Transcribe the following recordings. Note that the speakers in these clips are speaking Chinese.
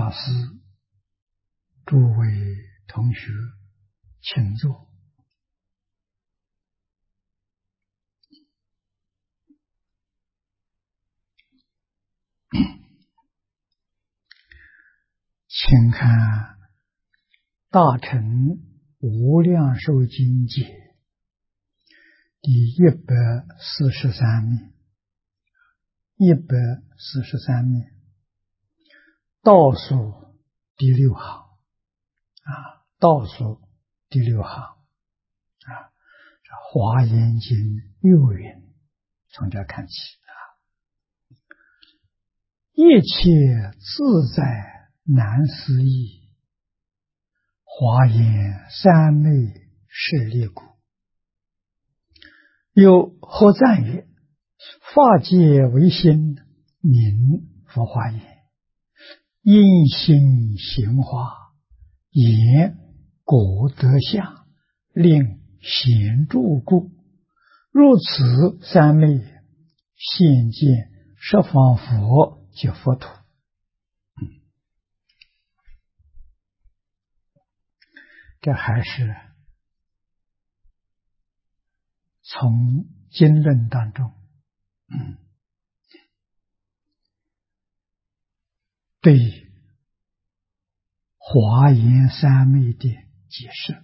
法师、诸位同学，请坐。请看《大乘无量寿经解》第143面，143面倒数第6行倒数第6行华严经又云，从这看起一切自在难思议，华严三昧舍利故。又何赞曰：法界为心，名佛华严，因心行化，言果德相，令显著故。如此三昧，现见十方佛及佛土。这还是从经论当中对华严三昧的解释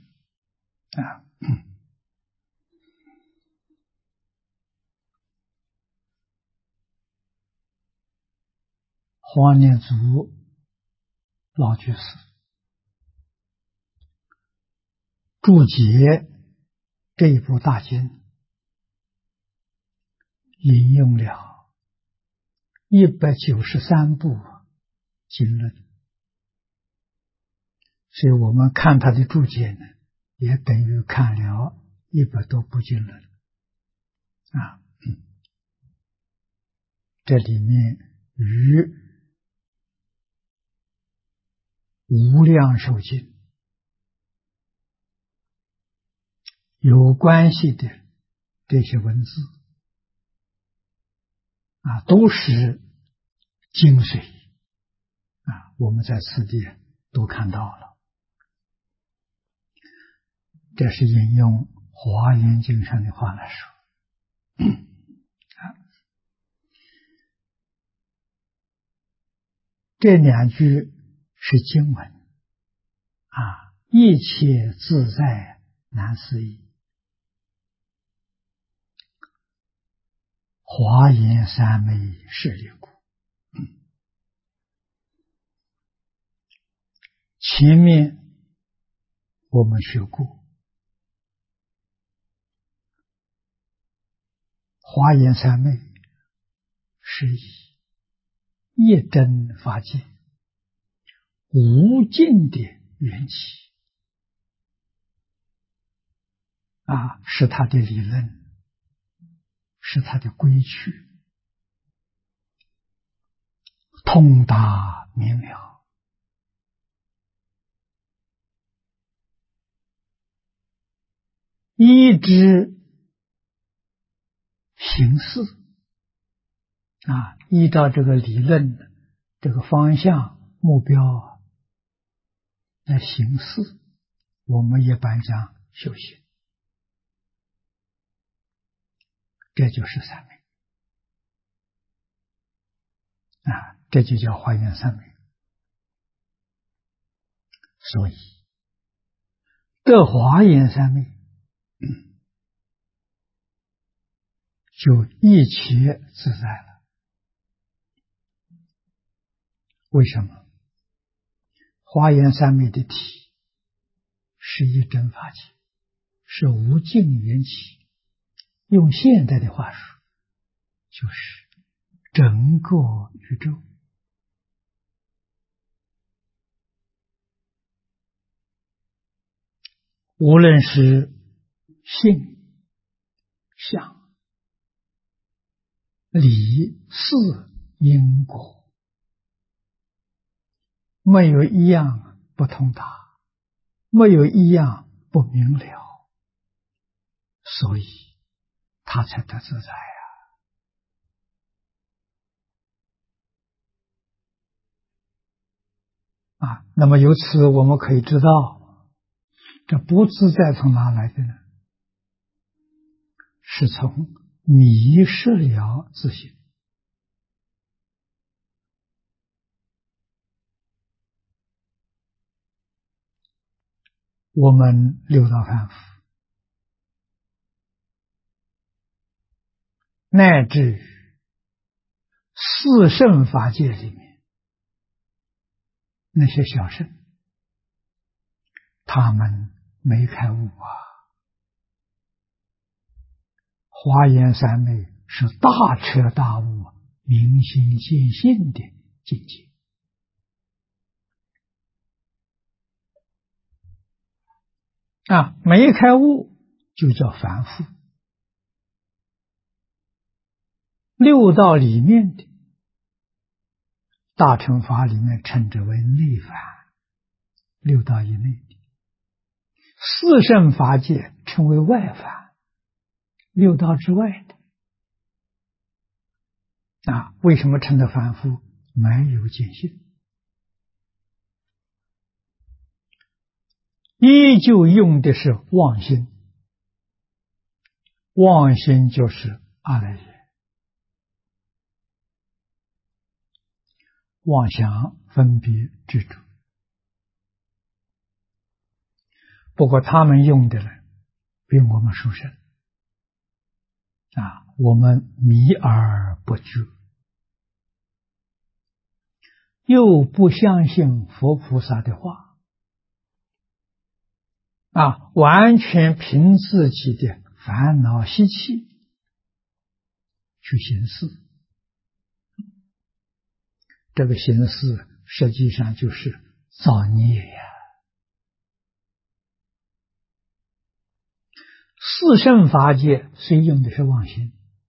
黄念祖老居士注解这一部大经，引用了193部经论，所以我们看他的注解呢，也等于看了100多部经论这里面与无量寿经有关系的这些文字都是精髓我们在此地都看到了。这是引用华严经上的话来说这2句是经文一切自在难思议，华严三昧舍利故。前面我们学过，华严三昧是以一真法界无尽的缘起是它的理论，是它的规矩，通达明了，依之行事依照这个理论这个方向目标来行事，我们一般讲修行，这就是三昧这就叫华严三昧。所以这华严三昧就一切自在了。为什么？华严三昧的体是一真法界，是无尽缘起，用现代的话说，就是整个宇宙。无论是性、相、理、事、因果，没有一样不通达，没有一样不明了，所以他才得自在那么由此我们可以知道，这不自在从哪来的呢？是从迷失了自性。我们六道凡夫，乃至四圣法界里面那些小圣，他们没开悟啊。华严三昧是大彻大悟、明心见性的境界。没开悟就叫凡夫。六道里面的大乘法里面称之为内凡，六道以内的；四圣法界称为外凡，六道之外的。为什么称得凡夫？没有见性，依旧用的是妄心，妄心就是阿赖耶。妄想分别执着，不过他们用的呢比我们殊胜我们迷而不觉，又不相信佛菩萨的话完全凭自己的烦恼习气去行事。这个行事实际上就是造孽呀。四圣法界虽用的是妄心，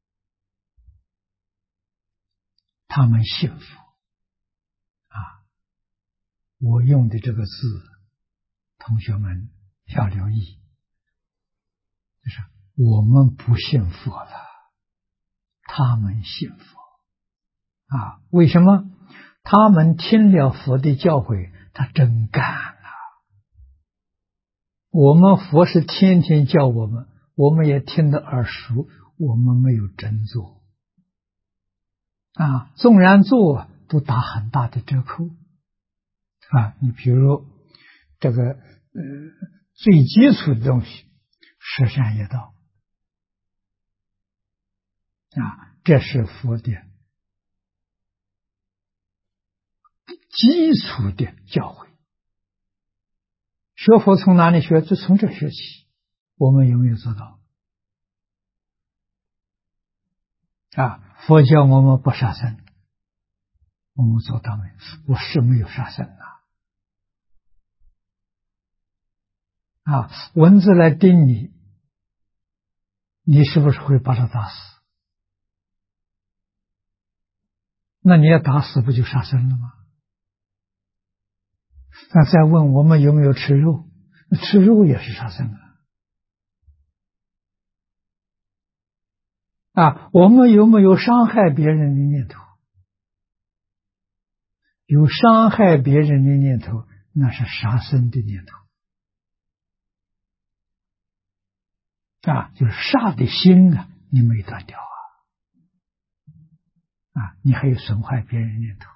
他们信佛我用的这个字，同学们要留意，就是我们不信佛了，他们信佛为什么？他们听了佛的教诲，他真干了。我们佛是天天教我们，我们也听得耳熟，我们没有真做纵然做都打很大的折扣你比如这个最基础的东西，十善业道这是佛的基础的教诲。学佛从哪里学？就从这学起。我们有没有做到佛教我们不杀生，我们做到没有？我是没有杀生蚊子来叮你，你是不是会把它打死？那你要打死不就杀生了吗？那再问我们有没有吃肉？吃肉也是杀生我们有没有伤害别人的念头？有伤害别人的念头，那是杀生的念头就是杀的心你没断掉你还有损坏别人念头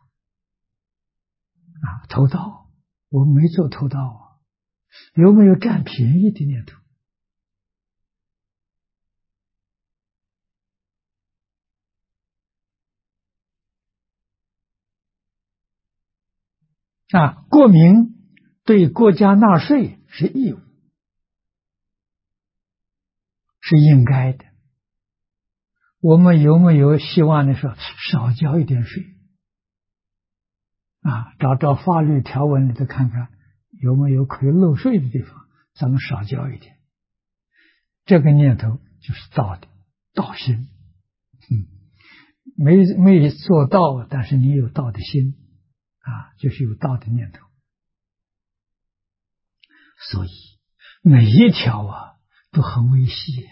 偷盗，我没做偷盗有没有占便宜的念头？国民对国家纳税是义务，是应该的。我们有没有希望的说少交一点税找法律条文里头看看有没有可以漏税的地方，咱们少交一点。这个念头就是道的道心没做到，但是你有道的心就是有道的念头。所以每一条都很微细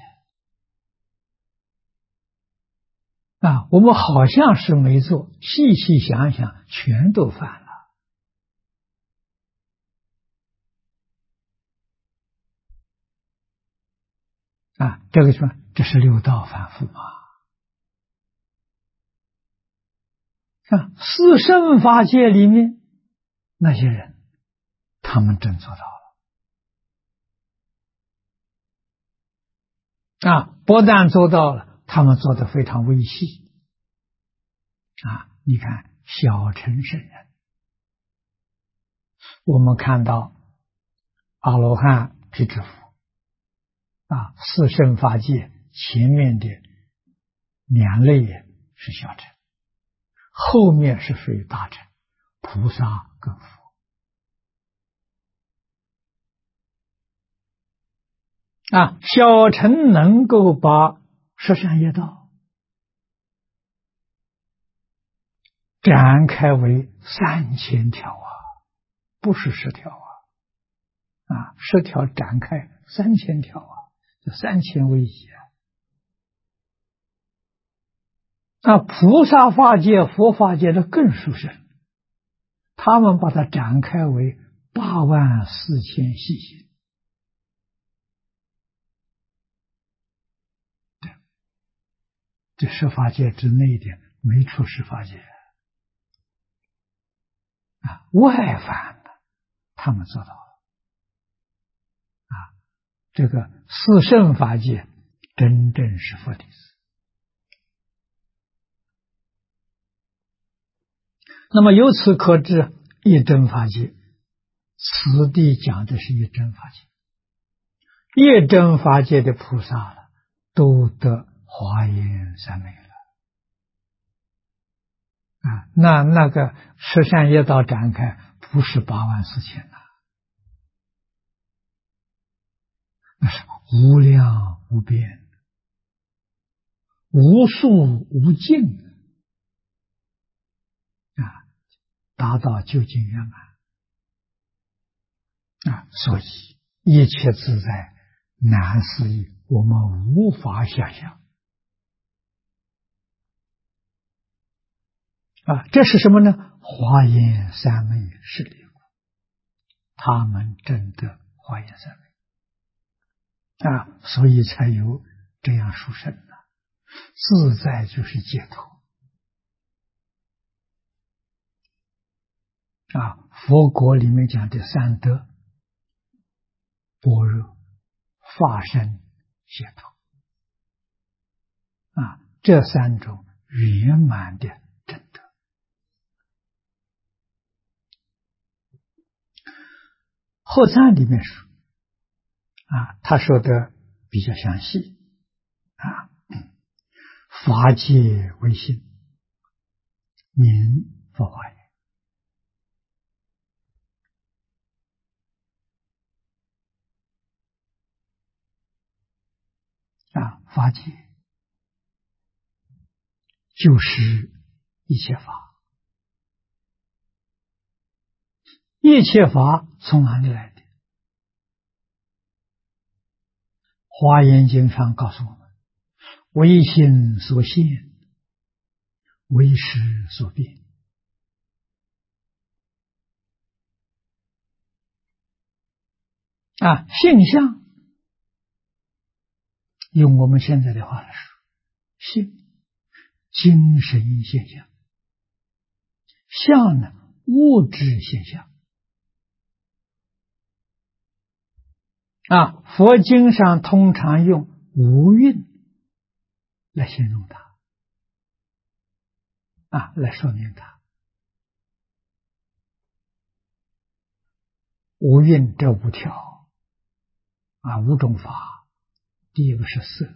我们好像是没做，细细想想全都犯了这个说这是六道反复嘛。四圣法界里面那些人，他们真做到了。不但做到了，他们做得非常微细。你看小乘圣人，我们看到阿罗汉、辟支佛四圣法界前面的两类是小乘，后面是属于大乘，菩萨跟佛。小乘能够把十善业道展开为3000条不是10条10条展开3000条这3000位一菩萨法界、佛法界的更殊胜，他们把它展开为84000细行。这十法界之内的没出十法界外凡的他们做到了这个四圣法界真正是佛弟子。那么由此可知，一真法界，此地讲的是一真法界，一真法界的菩萨了，都得华严三昧了那个十善业道展开不是84000那是无量无边、无数无尽达到究竟圆满所以一切自在难思议，我们无法想象这是什么呢？华严三昧是离苦，他们真的华严三昧所以才有这样殊胜自在就是解脱佛国里面讲的三德：般若、法身、解脱这三种圆满的真德。后赞里面说他说的比较详细法界为心，名佛华严法界就是一切法，一切法从哪里来的？华严经上告诉我们，唯心所现，唯识所变现象，用我们现在的话来说，性精神现象，相呢物质现象佛经上通常用无蕴来形容它来说明它。无蕴这5条5种法，第一个是色，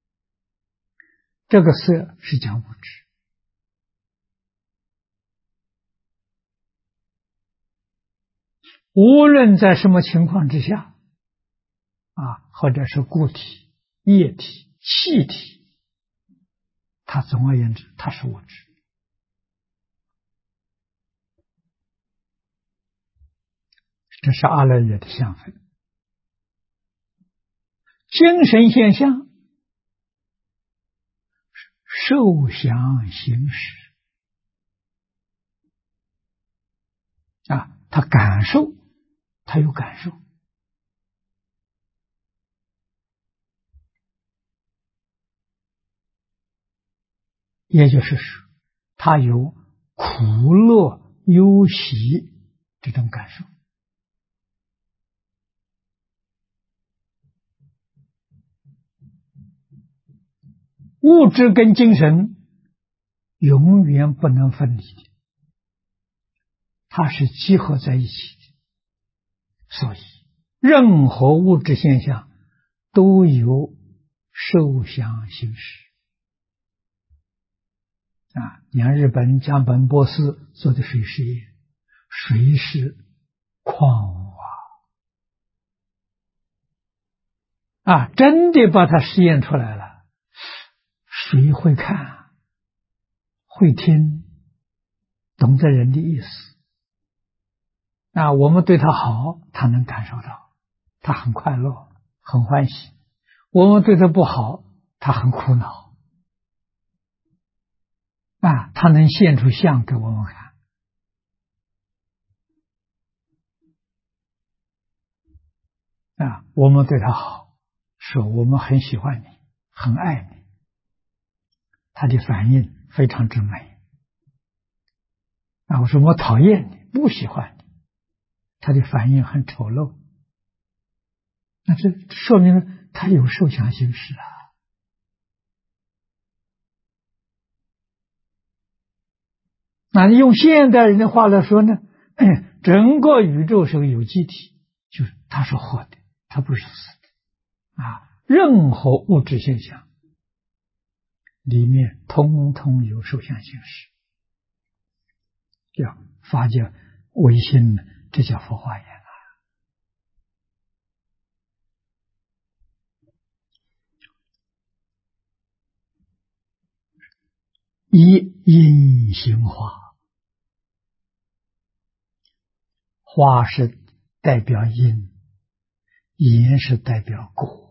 这个色是讲物质，无论在什么情况之下或者是固体、液体、气体，它总而言之它是物质。这是阿赖耶的相分。精神现象，受想行识他感受，他有感受也就是说，他有苦乐忧喜这种感受。物质跟精神永远不能分离的，它是结合在一起的。所以，任何物质现象都有受想行识。你看日本江本博士做的水实验，水是矿物真的把它实验出来了。水会看，会听，懂得人的意思。我们对他好，他能感受到，他很快乐，很欢喜；我们对他不好，他很苦恼。他能现出相给我们看。我们对他好，说我们很喜欢你，很爱你，他的反应非常之美。我说我讨厌你，不喜欢你，他的反应很丑陋。那这说明了他有受想行识用现代人的话来说呢，整个宇宙是个有机体，就是它是活的，它不是死的任何物质现象里面通通有受想行识，叫法叫唯心，这叫佛化言以因行化，化是代表因，因是代表果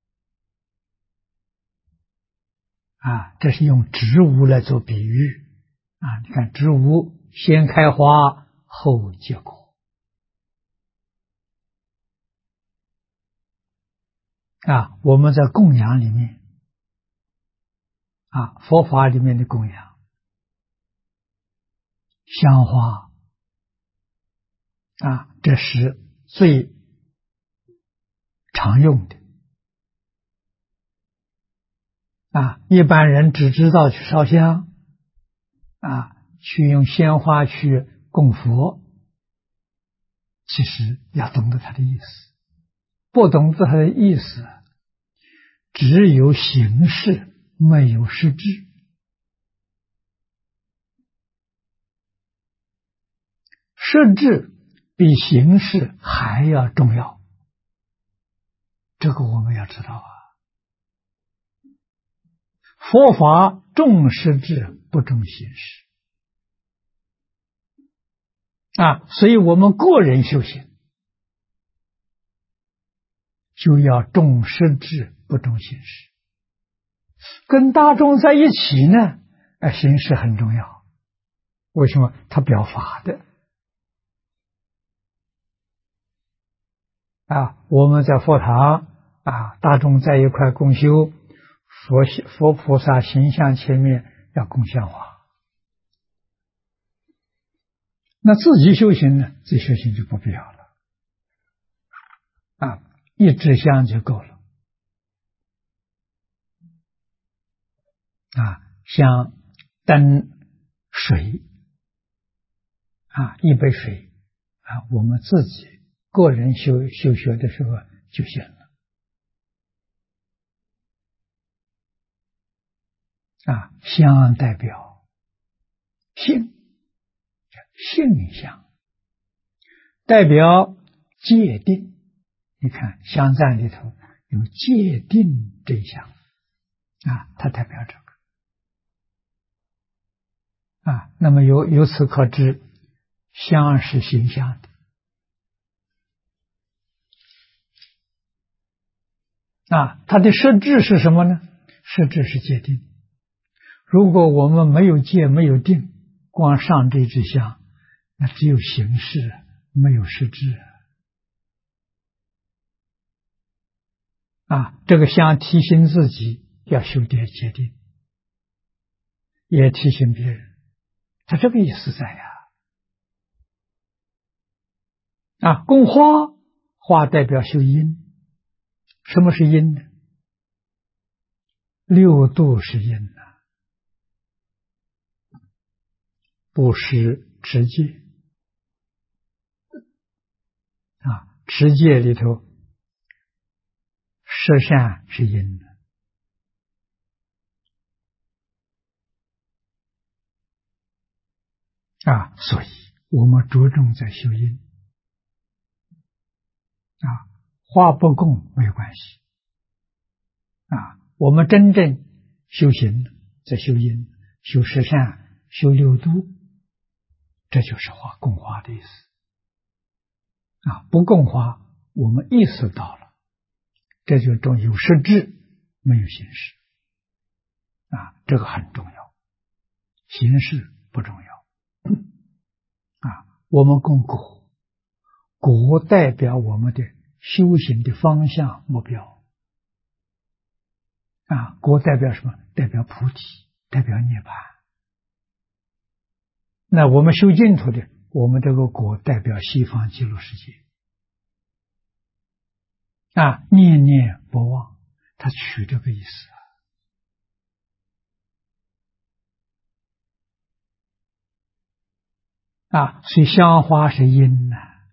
这是用植物来做比喻你看植物先开花后结果我们在供养里面佛法里面的供养，香花这是最常用的一般人只知道去烧香去用鲜花去供佛，其实要懂得它的意思，不懂得它的意思，只有形式没有实质。实质比形式还要重要，这个我们要知道佛法重实质不重形式所以我们个人修行就要重实质不重形式。跟大众在一起呢形式很重要，为什么？它表法的我们在佛堂大众在一块共修，佛菩萨形象前面要供香花。那自己修行呢？自己修行就不必要了一支香就够了香、灯、水一杯水我们自己个人修学的时候就行了香代表性，性相代表戒定。你看香赞里头有戒定这一项它代表这个那么由此可知，香是形象的它的实质是什么呢？实质是戒定。如果我们没有戒没有定，光上这支香，那只有形式没有实质这个香提醒自己要修戒定， 也提醒别人，他这个意思在呀。供花，花代表修因。什么是因呢？六度是因呐，布施、持戒持戒里头，摄善是因的所以我们着重在修因花不供没有关系我们真正修行在修因、修摄善、修六度，这就是供花的意思不供花，我们意识到了，这就种有实质，没有形式这个很重要，形式不重要我们供果，果代表我们的修行的方向目标果代表什么？代表菩提，代表涅槃。那我们修净土的，我们这个果代表西方极乐世界念念不忘，他取这个意思所以香花是因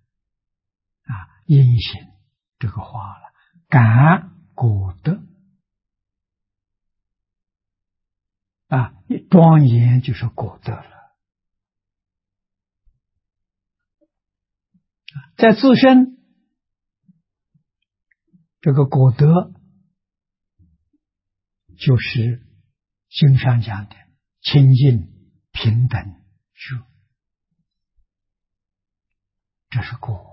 因行这个花了，感果德庄严就是果德了。在自身这个果德，就是经上讲的清净平等觉，这是果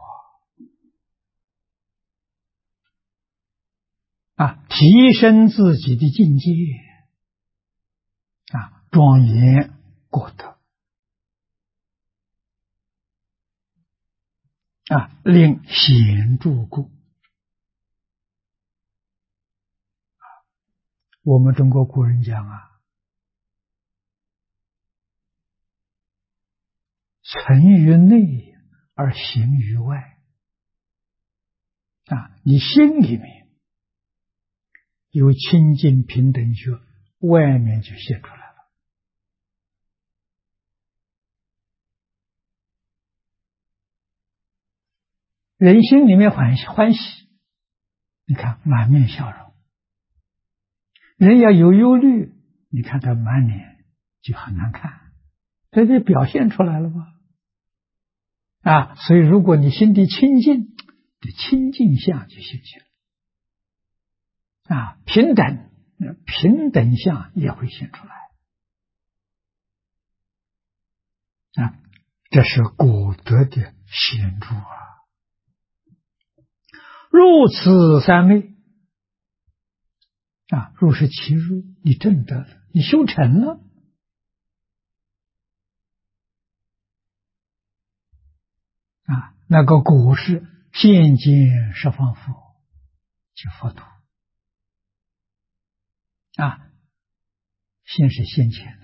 提升自己的境界庄严果德令显著故。我们中国古人讲存于内而行于外你心里面有清净平等觉，外面就现出来了。人心里面欢喜，你看满面笑容；人要有忧虑，你看他满脸就很难看，这就表现出来了吧？所以如果你心地清净，这清净相就现起来平等相也会现出来这是果德的显著入此三昧入是其入，你证得了，你修成了那个果是现见十方佛，就佛土现是现前的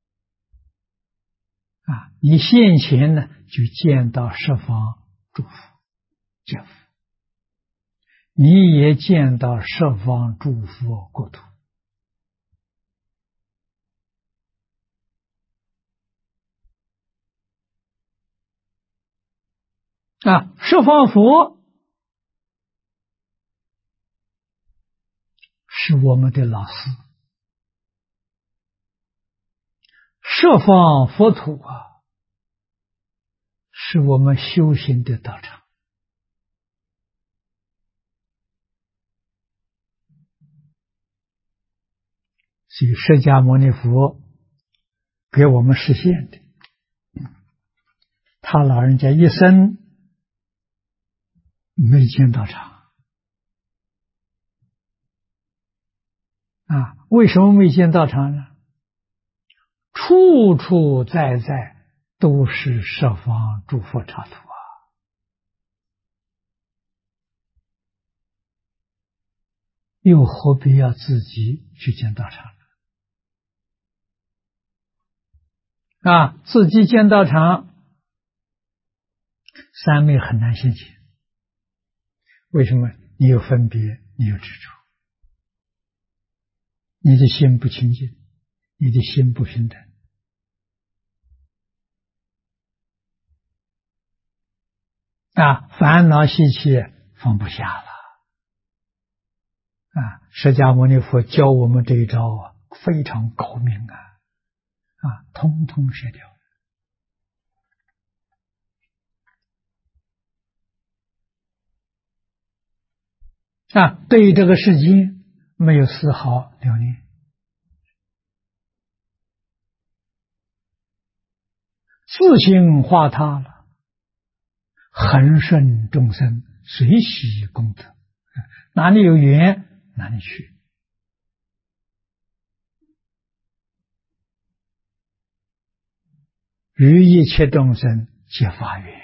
你现前呢就见到十方诸佛见佛，你也见到十方诸佛国土十方佛是我们的老师，十方佛土是我们修行的道场。所以释迦牟尼佛给我们实现的，他老人家一生没见道场为什么没见道场呢？处处在在都是十方诸佛刹土又何必要自己去见道场自己见道场，三昧很难现前。为什么？你有分别，你有执着，你的心不清净，你的心不平等。烦恼习气放不下了。释迦牟尼佛教我们这一招非常高明通通舍掉。对于这个世间没有丝毫留恋，自性化他了，恒顺众生，随喜功德，哪里有缘哪里去。于一切众生皆发愿。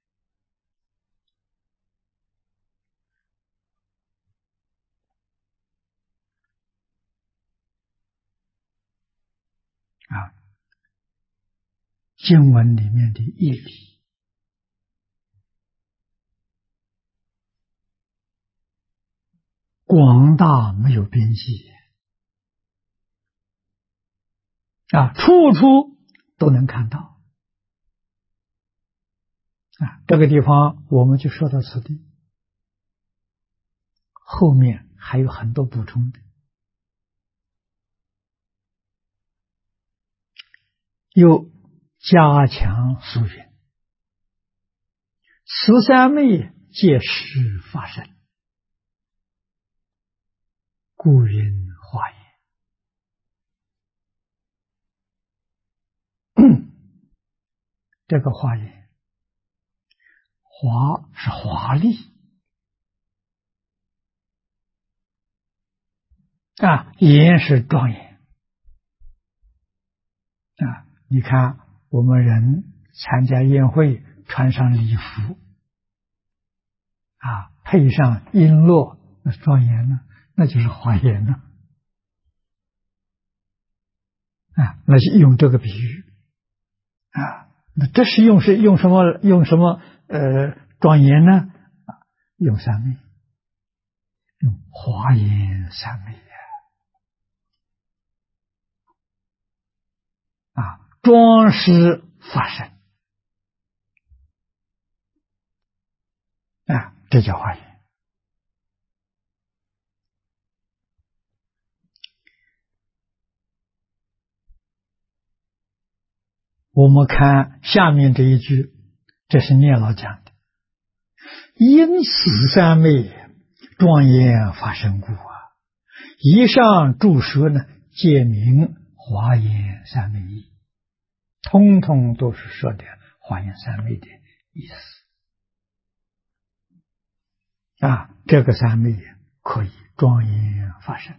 经文里面的义理广大没有边际处处都能看到这个地方我们就说到此地，后面还有很多补充的。又加强疏云，此三昧皆是法身，故云华严。这个华严，华是华丽严是庄严你看我们人参加宴会，穿上礼服配上璎珞，那庄严了，那就是华严了那是用这个比喻那这是用什么庄严呢？用三昧，用华严三昧装饰法身这叫华严。我们看下面这一句，这是念老讲的，因此三昧庄严法身故以上注释呢，皆明华严三昧义，通通都是说的华严三昧的意思这个三昧可以庄严法身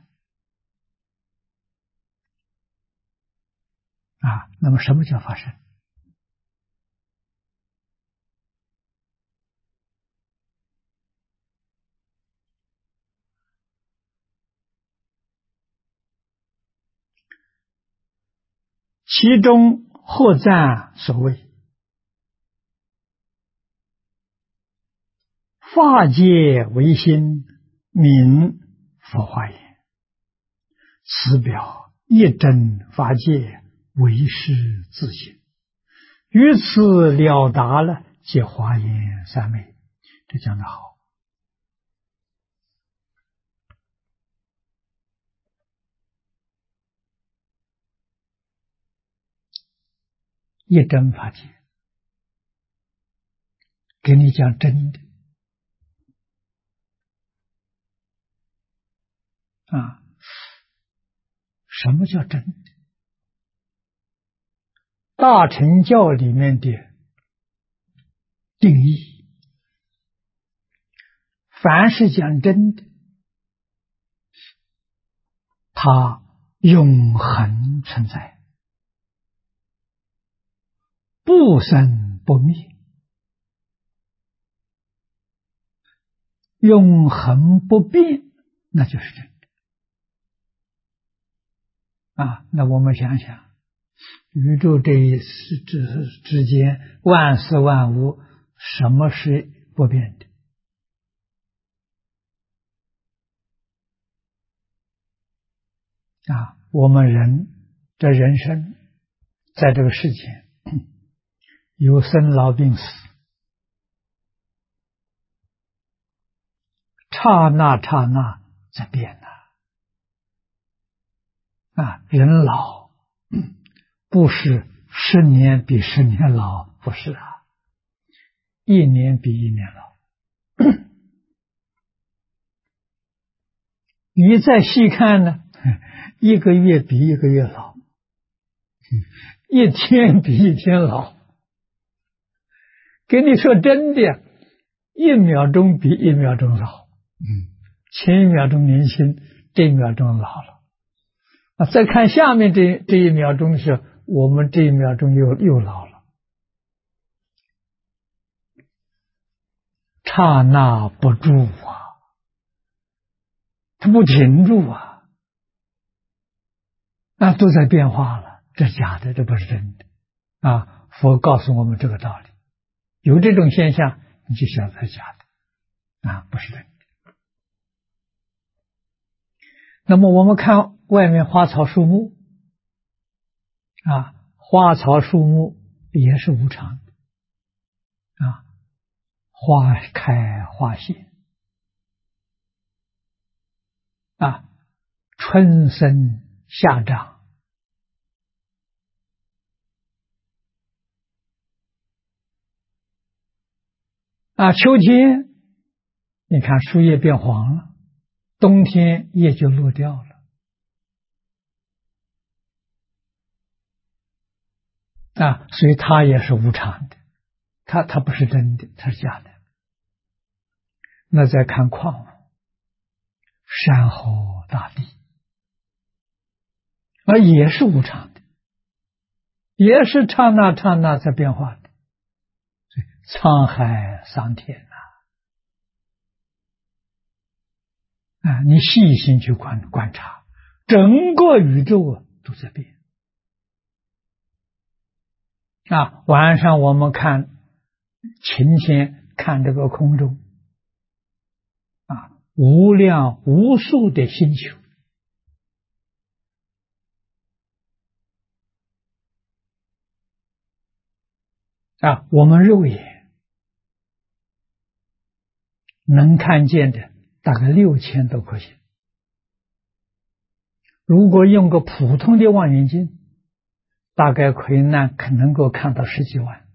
那么什么叫法身？其中后赞所谓法界唯心，名佛华严，此表一真法界，唯是自性，于此了达了，皆华严三昧。这讲得好一真法界，给你讲真的什么叫真的？大乘教里面的定义，凡是讲真的，它永恒存在，不生不灭，永恒不变，那就是真的那我们想想， 宇宙这一之间，万事万物，什么是不变的？我们人的人生，在这个世间，有生老病死，刹那刹那在变人老不是10年比10年老，不是1年比1年老。你再细看呢，1个月比1个月老，1天比1天老。跟你说真的，1秒钟比1秒钟老。前1秒钟年轻，这1秒钟老了。再看下面这1秒钟的时候，我们这1秒钟又老了。刹那不住它不停住都在变化了，这是假的，这不是真的佛告诉我们这个道理，有这种现象，你就晓得是假的不是真的。那么我们看外面花草树木花草树木也是无常的花开花谢春生夏长秋天你看树叶变黄了，冬天叶就落掉了所以它也是无常的，它不是真的，它是假的。那再看矿物，山河大地也是无常的，也是刹那刹那在变化的。沧海桑田你细心去观察，整个宇宙都在变晚上我们看晴天，看这个空中无量无数的星球我们肉眼能看见的大概6000多颗星，如果用个普通的望远镜，大概可能够看到10几万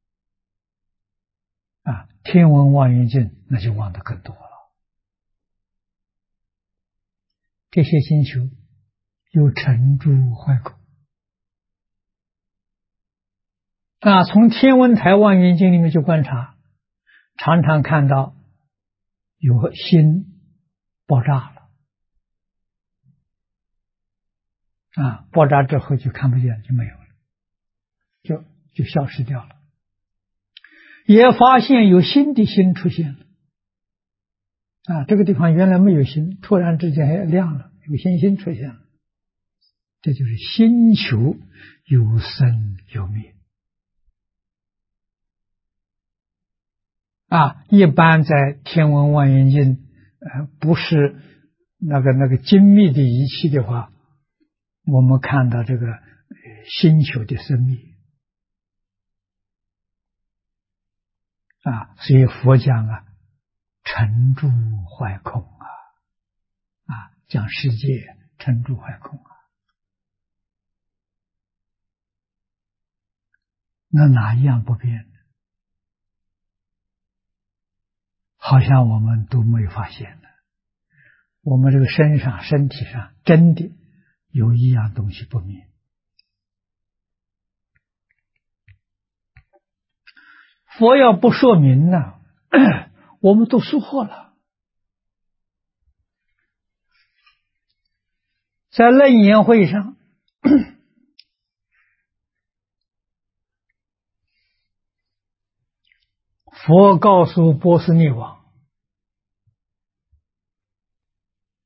天文望远镜那就望得更多了。这些星球有成住坏空从天文台望远镜里面去观察，常常看到有星爆炸了爆炸之后就看不见，就没有了，就消失掉了。也发现有新的星出现了这个地方原来没有星，突然之间亮了，有新星出现了。这就是星球有生有灭一般在天文望远镜不是那个精密的仪器的话，我们看到这个星球的生灭所以佛讲成住坏空讲世界成住坏空那哪一样不变？好像我们都没有发现的。我们这个身体上真的有一样东西不变。佛要不说明呢，我们都疏忽了。在楞严会上佛告诉波斯匿王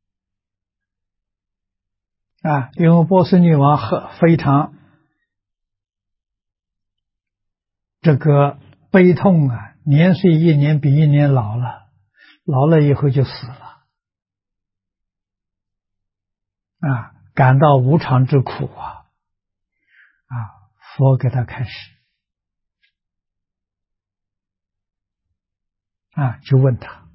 因为波斯匿王非常这个悲痛啊，年岁一年比一年老了，老了以后就死了啊，感到无常之苦啊！佛给他开始就问他：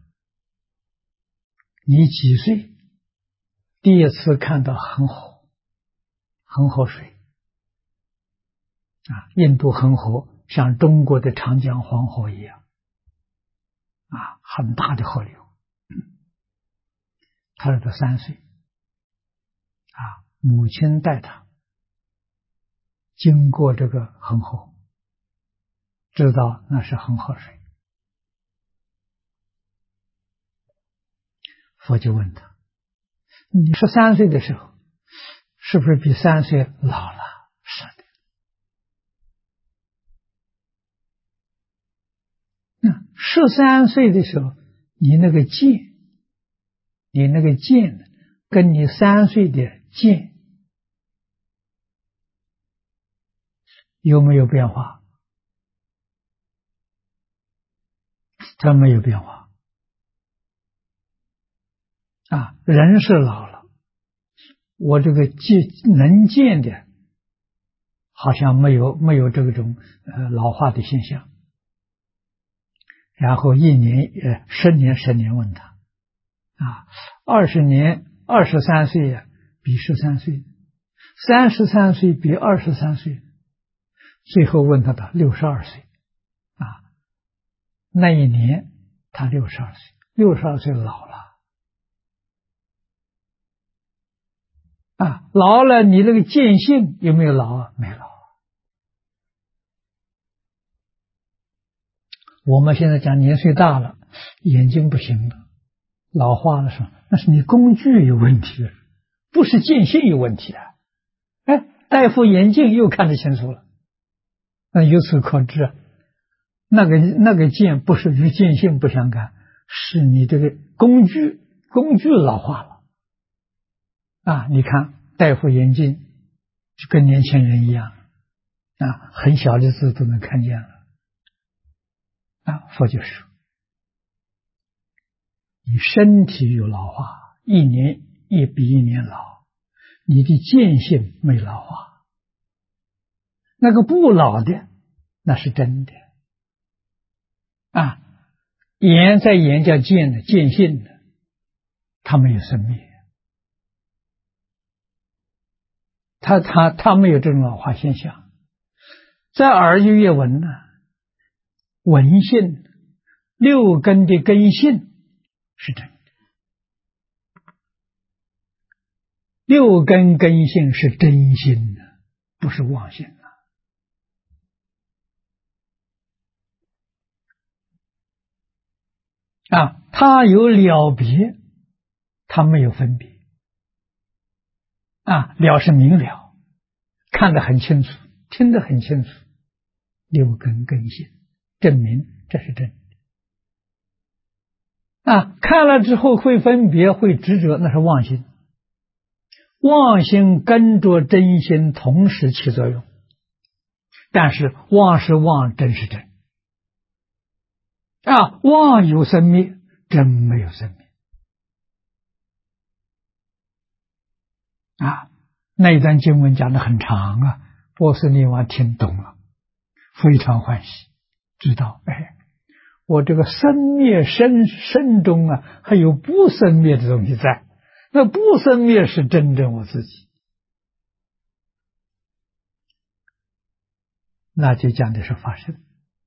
你几岁第一次看到恒河水印度恒河像中国的长江、黄河一样很大的河流。他说他3岁母亲带他经过这个恒河，知道那是恒河水。佛就问他：你13岁的时候是不是比3岁老了？是的。13岁的时候，你那个剑跟你3岁的剑有没有变化？它没有变化人是老了，我这个能见的好像没有这种老化的现象。然后10年问他20年23岁比13岁，33岁比23岁，最后问他的62岁那一年他62岁，62岁老了老了，你那个见性有没有老没老。我们现在讲年岁大了，眼睛不行了，老化了是吧？那是你工具有问题，不是见性有问题戴副眼镜又看得清楚了。那由此可知那个见不是与见性不相干，是你这个工具老化了你看戴副眼镜就跟年轻人一样很小的字都能看见了佛就说你身体有老化，一年也比一年老，你的见性没老化，那个不老的那是真的眼在眼叫见的，见性的，它没有生灭，它没有这种老化现象。在耳就越闻闻性6根的根性是真的，6根根性是真心的，不是妄性它有了别，它没有分别了是明了，看得很清楚，听得很清楚，6根根性证明这是真的看了之后会分别会执着，那是妄心，妄心跟着真心同时起作用，但是妄是妄，真是真妄有生灭，真没有生灭那一段经文讲得很长波斯匿王听懂了，非常欢喜，知道我这个生灭身中还有不生灭的东西在，那不生灭是真正我自己，那就讲的是法身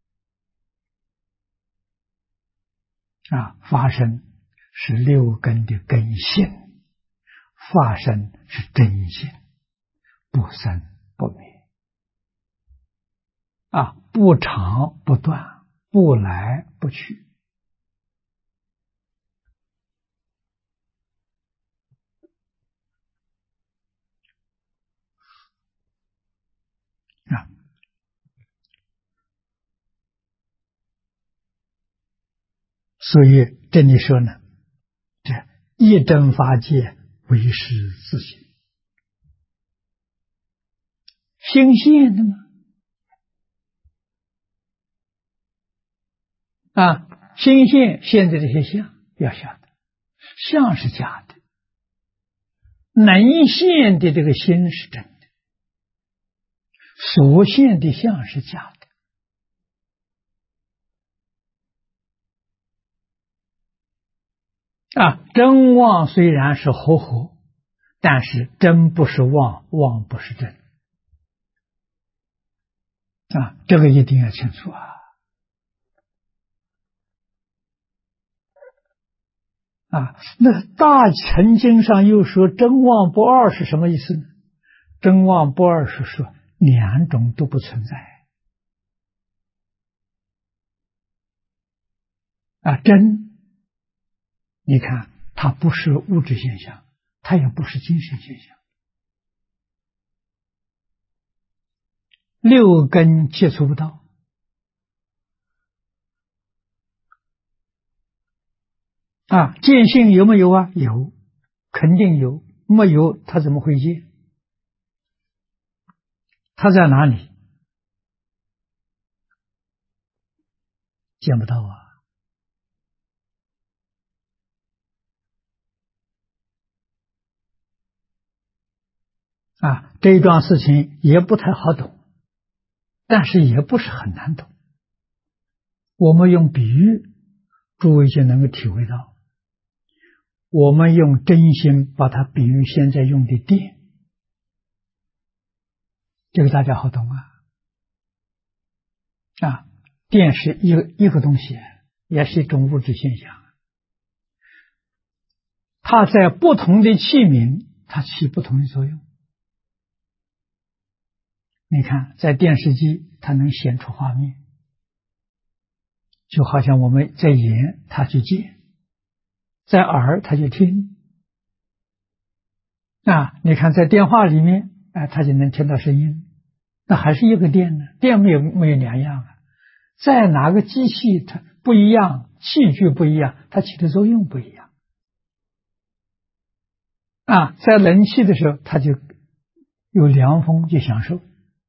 法身是6根的根性，法身是真性，不生不灭不长不断，不来不去所以这里说呢，这一真法界为是自性，心现的吗？ 心现在这些相要晓得，相是假的，能现的这个心是真的，所现的相是假的。真妄虽然是合，但是真不是妄，妄不是真。这个一定要清楚那大乘经上又说真妄不二是什么意思呢？真妄不二是说两种都不存在真，你看它不是物质现象，它也不是精神现象，六根接触不到。见性有没有有，肯定有，没有它怎么会见？它在哪里？见不到这一桩事情也不太好懂，但是也不是很难懂。我们用比喻，诸位就能够体会到。我们用真心把它比喻现在用的电，这个大家好懂电是一个东西，也是一种物质现象。它在不同的器皿，它起不同的作用。你看，在电视机，它能显出画面，就好像我们在眼，它去见；在耳，它就听。你看，在电话里面，它就能听到声音。那还是一个电呢，电没有两样在哪个机器它不一样，器具不一样，它起的作用不一样。在冷气的时候，它就有凉风，就享受。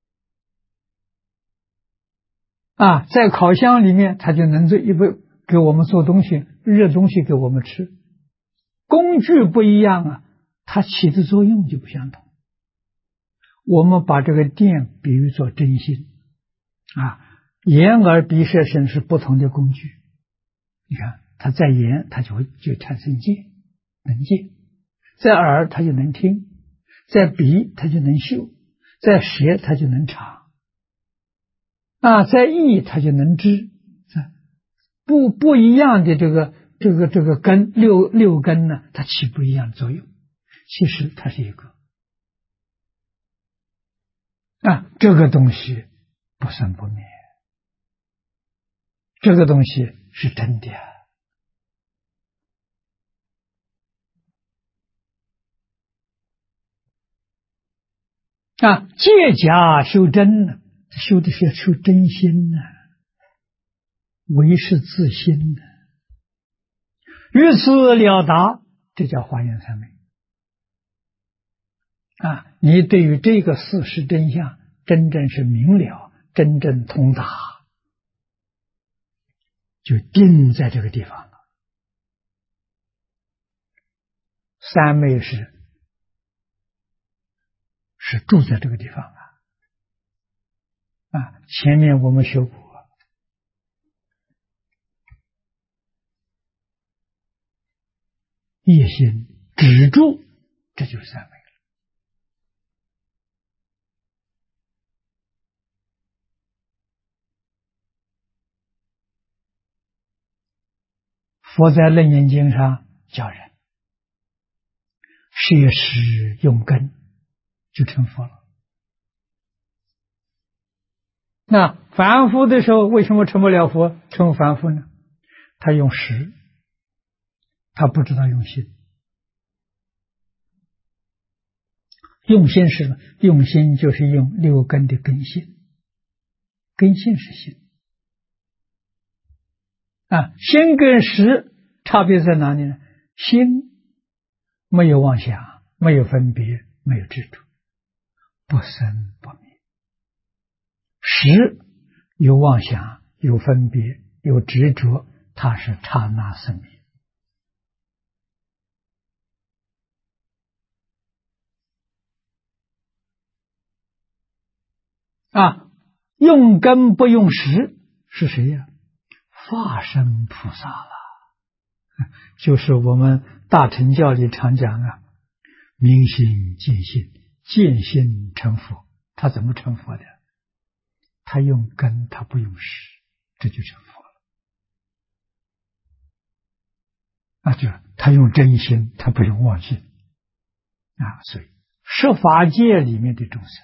在烤箱里面，它就能给我们做东西，热东西给我们吃。工具不一样它起的作用就不相同。我们把这个电比喻作真心眼耳鼻舌身是不同的工具。你看，它在眼，它就产生见，能见；在耳，它就能听；在鼻，它就能嗅；在舌，它就能尝。在意，它就能知。不一样的这个根六根呢，它起不一样的作用。其实它是一个这个东西不生不灭，这个东西是真的借假修真呢，修的是修真心唯是自心于此了达，这叫华严三昧你对于这个事实真相真正是明了，真正通达，就定在这个地方了。三昧是住在这个地方前面我们学过一心止住，这就是三昧了。佛在楞严经上教人摄持用根就成佛了。那凡夫的时候为什么成不了佛，成凡夫呢？他用识，他不知道用心。用心是什么？用心就是用六根的根性，根性是心心跟识差别在哪里呢？心没有妄想，没有分别，没有执着，不生不灭。识有妄想，有分别， 有执着，它是刹那生灭。用根不用实是谁呀？法身菩萨了，就是我们大乘教里常讲明心见性，见性成佛。他怎么成佛的？他用根，他不用实，这就成佛了。就他用真心，他不用妄心。所以十法界里面的众生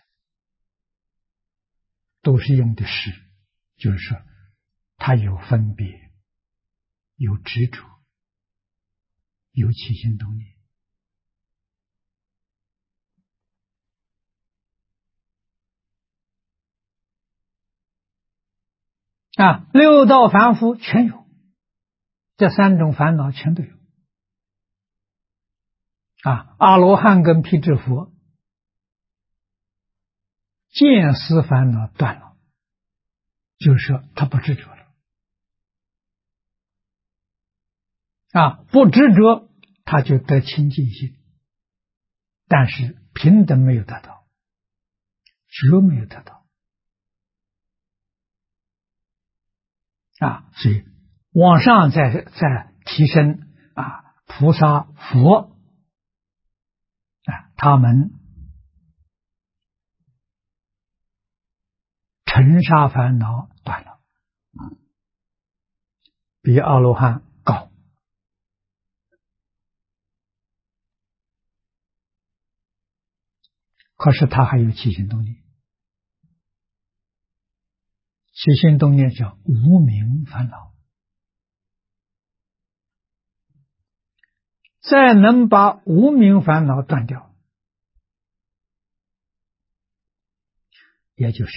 都是用的实，就是说他有分别，有执着，有起心动念。六道凡夫全有，这三种烦恼全都有。阿罗汉跟辟支佛见思烦恼断了，就是说他不执着了。不执着他就得清净心，但是平等没有得到，觉没有得到。所以往上再提升菩萨佛他们尘沙烦恼断了，比阿罗汉高。可是他还有起心动念，起心动念叫无明烦恼。再能把无明烦恼断掉，也就是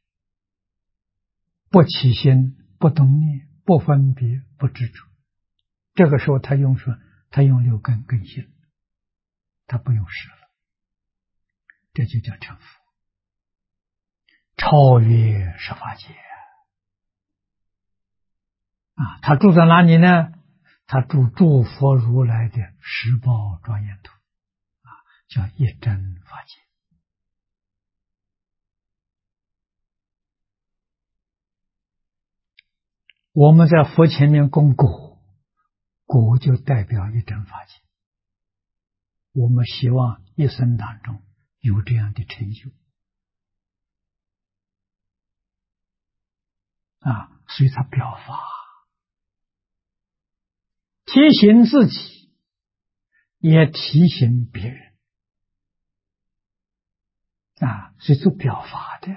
不起心，不动念，不分别，不执着。这个时候他用六根根性，他不用识了，这就叫成佛，超越十法界。他住在哪里呢？他住诸佛如来的十报庄严土，叫一真法界。我们在佛前面供果，果就代表一真法界。我们希望一生当中有这样的成就所以他表法，提醒自己，也提醒别人是做表法的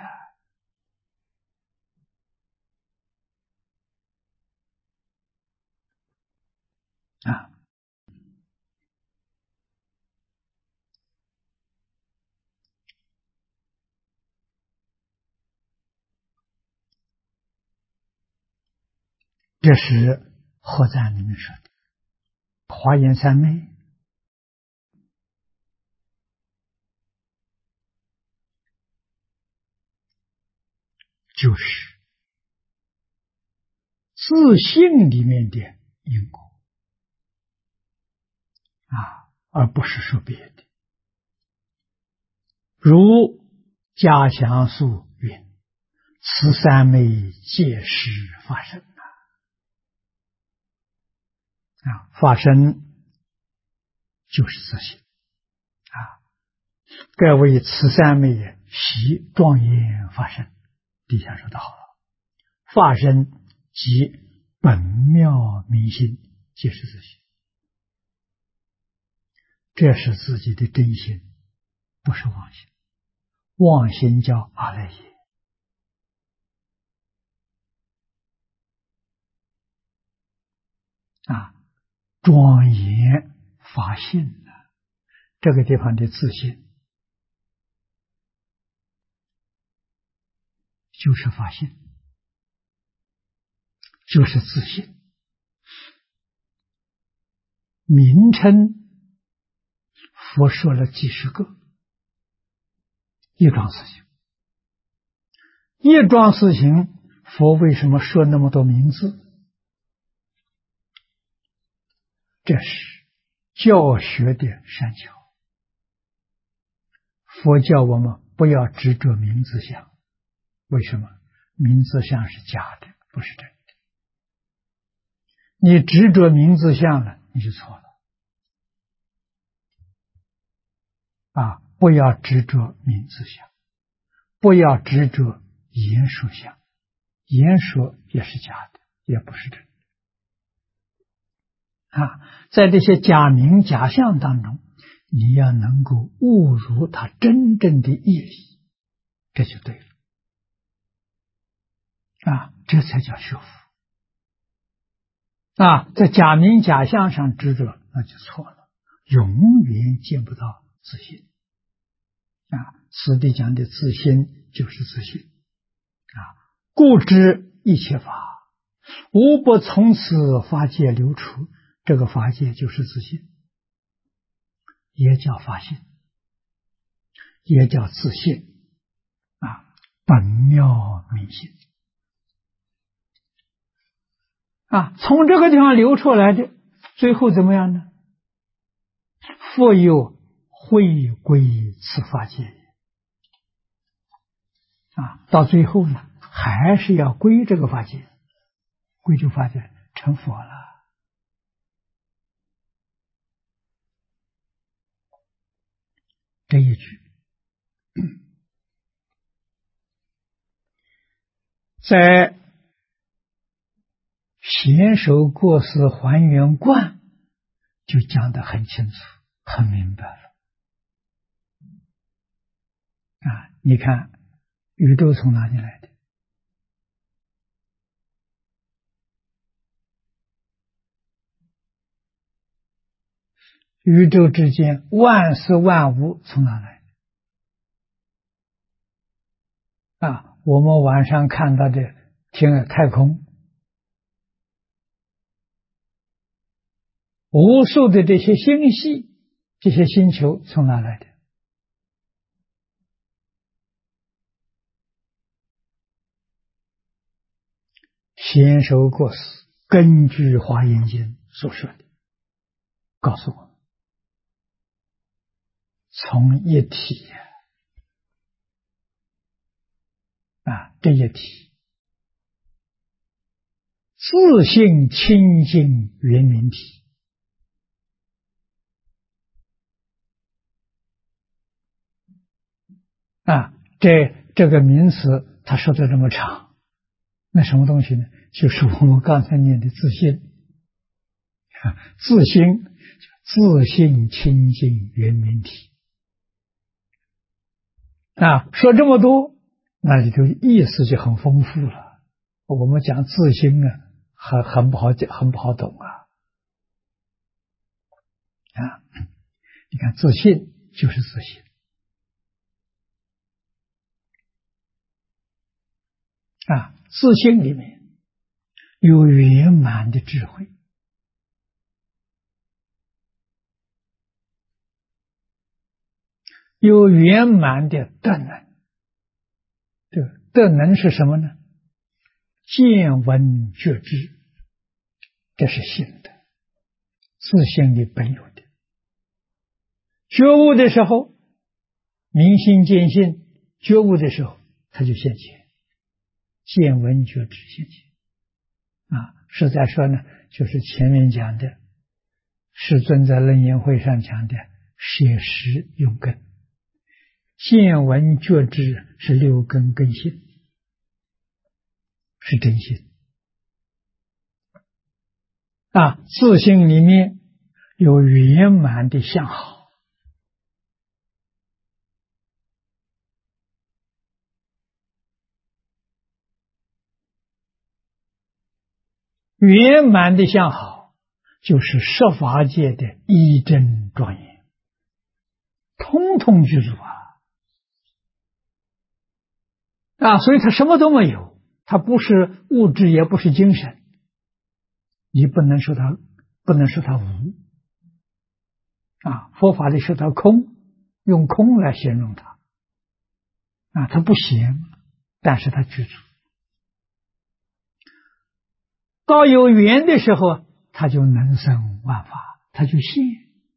这是合赞里面说的华严三昧，就是自性里面的因果而不是说别的。如嘉祥素云：此三昧皆是法身法身就是自性盖为此三昧也，习庄严法身。底下说的好了，法身即本妙明心，皆是自性。这是自己的真心，不是妄心。妄心叫阿赖耶。庄严法性这个地方的自性就是法性，就是自性。名称佛说了几十个，一桩事情，一桩事情，佛为什么说那么多名字？ 这是教学的善巧。佛教我们不要执着名字相，为什么？名字相是假的，不是真的。你执着名字相了，你就错了。不要执着名字相，不要执着言说相，言说也是假的，也不是真的。在这些假名假相当中，你要能够悟入它真正的义理，这就对了。这才叫学佛。在假名假相上执着，那就错了，永远见不到自信。此地讲的自心就是自信。故知一切法无不从此法界流出，这个法界就是自信，也叫法性，也叫自信。本妙明性。从这个地方流出来的，最后怎么样呢？复有回归此法界。到最后呢，还是要归这个法界，归这个法界成佛了。这一句在贤首过失还原观就讲得很清楚很明白了。你看宇宙从哪里来的？宇宙之间万事万物从哪来的？我们晚上看到的太空，无数的这些星系，这些星球从哪来的？贤首过失根据华严经所说的，告诉我们，从一体这一体自性清净圆明体。这个名词他说的这么长，那什么东西呢？就是我们刚才念的自信。自性清净圆明体。说这么多，那里头意思就很丰富了。我们讲自性很不好讲，很不好懂你看自信就是自信。自信里面有圆满的智慧，有圆满的德能。这个德能是什么呢？见闻觉知，这是性的，自性里本有的。觉悟的时候，明心见性，觉悟的时候它就现前，见闻觉知现前。实在说呢，就是前面讲的世尊在楞严会上讲的摄实用根，见闻觉知是六根根性，是真心。自性里面有圆满的相好，圆满的相好就是十法界的一真庄严，通通具足所以他什么都没有，他不是物质，也不是精神，你不能说他无佛法里说他空，用空来形容他他不闲，但是他具足。到有缘的时候，他就能生万法。 它就现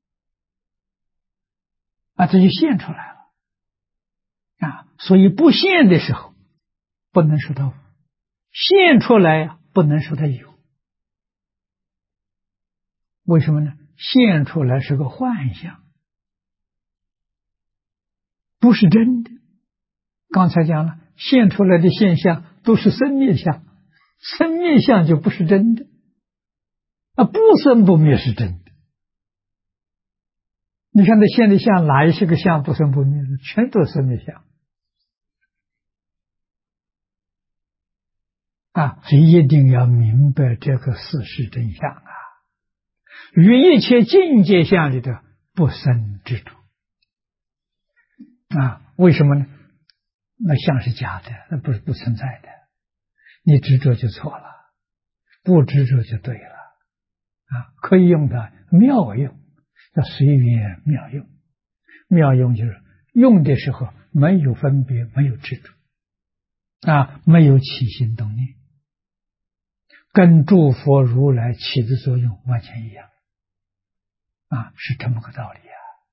它就现出来了所以不现的时候不能说它无，现出来不能说它有。为什么呢？现出来是个幻象，不是真的。刚才讲了，现出来的现象都是生灭相，生灭相就不是真的不生不灭是真的。你看这现的相，哪一些个相不生不灭的？全都是生灭相所以一定要明白这个事实真相于一切境界相里的不生执着为什么呢？那相是假的，那不是不存在的。你执着就错了，不执着就对了可以用它妙用，叫随缘妙用。妙用就是用的时候没有分别，没有执着没有起心动念，跟诸佛如来起的作用完全一样是这么个道理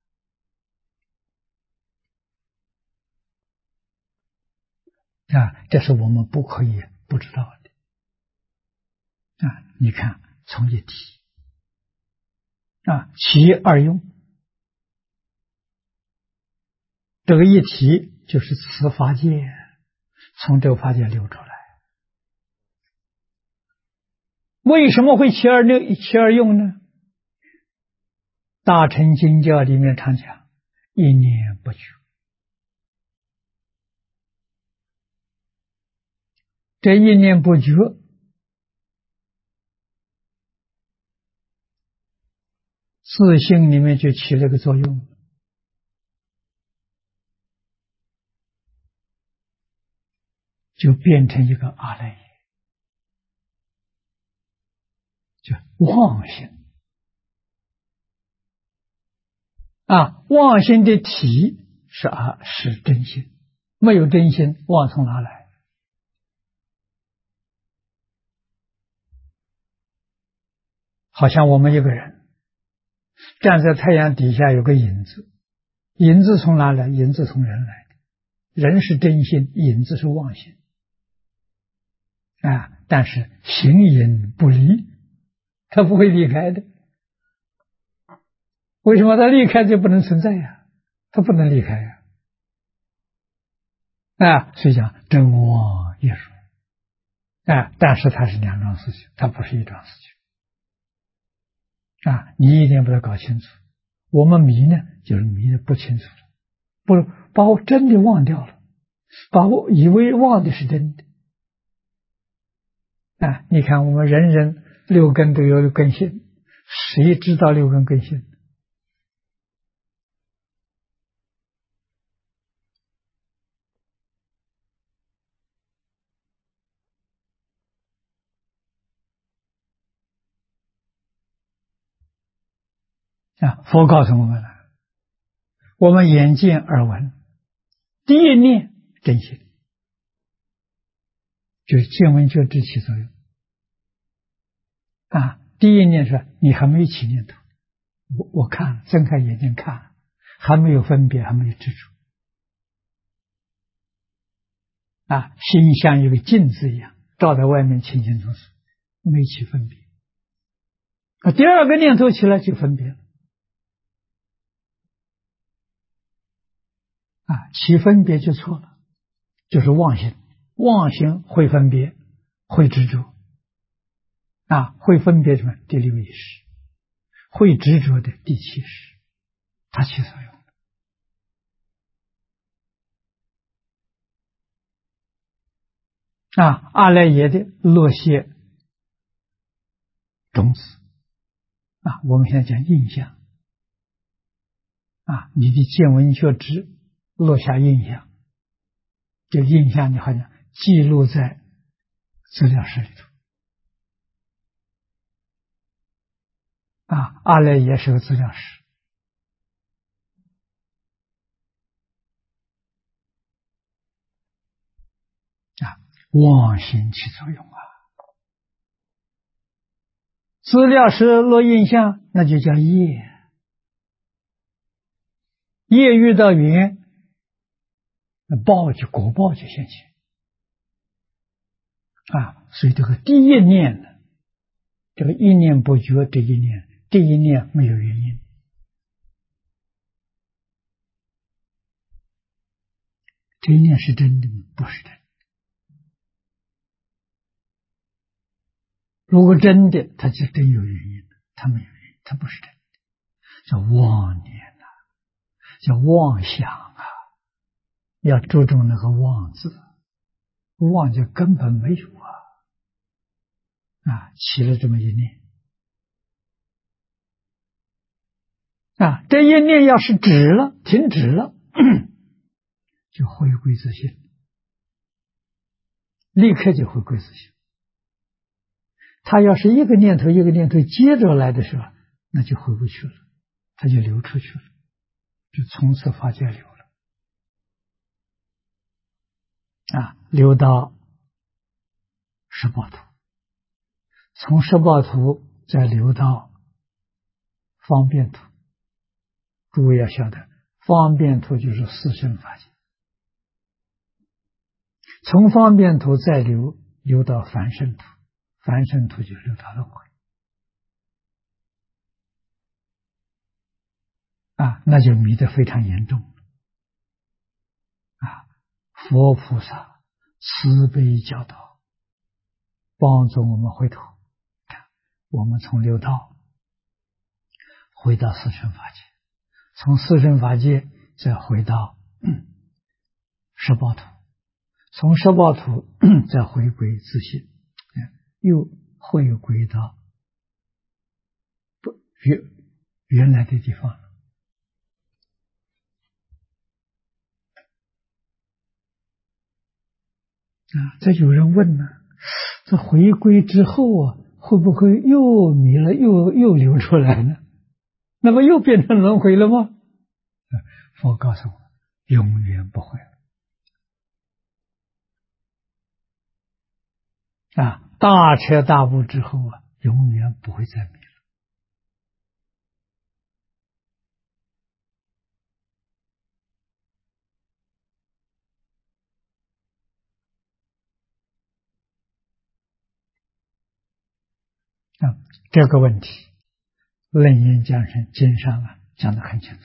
这是我们不可以不知道的你看从一体其二用，这个一体就是此法界从这个法界流出来。为什么会其二用呢？大乘经教里面常讲一念不绝，这一念不绝自性里面就起了个作用，就变成一个阿赖耶，就妄心妄心的体是真心，没有真心，妄从哪来？好像我们一个人站在太阳底下有个影子，影子从哪来？影子从人来的，人是真心，影子是妄心但是形影不离，它不会离开的。为什么它离开就不能存在它不能离开所以讲真我亦如但是它是两桩事情，它不是一桩事情你一定把它搞清楚。我们迷呢，就是迷的不清楚了，不把我真的忘掉了，把我以为忘的是真的你看我们人人六根都有根性，谁知道六根根性佛告诉我们了，我们眼见耳闻，第一念真心，就是见闻觉知起作用第一念是你还没有起念头，我看睁开眼睛看，还没有分别，还没有执着心像一个镜子一样照在外面清清楚楚，没起分别第二个念头起来就分别了起分别就错了，就是妄心。妄心会分别，会执着会分别什么？第六意识，会执着的第七识，它起作用阿赖耶的落谢种子我们现在讲印象你的见闻觉知落下印象，这个印象你好像记录在资料室里头阿赖耶是个资料室妄心起作用资料识落印象，那就叫业。业遇到缘，那果报就现前啊。所以这个第一念呢，这个一念不觉，第一念没有原因，这一念是真的吗？不是真的。如果真的，它就真有原因的，它没有原因，它不是真的，叫妄念啊，叫妄想啊，要注重那个妄字，妄就根本没有啊，起了这么一念啊，这一念要是止了，停止了，就回归自性，立刻就回归自性。他要是一个念头接着来的时候，那就回不去了，他就流出去了，就从此法界流了啊，流到十报图，从十报图再流到方便图。诸位要晓得，方便图就是四圣法界，从方便图再流到凡圣图，凡圣图就流到轮回啊，那就迷得非常严重啊！佛菩萨慈悲教导，帮助我们回头看，我们从六道回到四圣法界，从四圣法界再回到十报图，从十报图再回归自性，又回归到原来的地方了啊！这有人问呢，这回归之后啊，会不会又迷了，又流出来呢？那么又变成轮回了吗？佛告诉我，永远不会啊！大彻大悟之后啊，永远不会再迷了啊！这个问题，楞严讲上经上讲得很清楚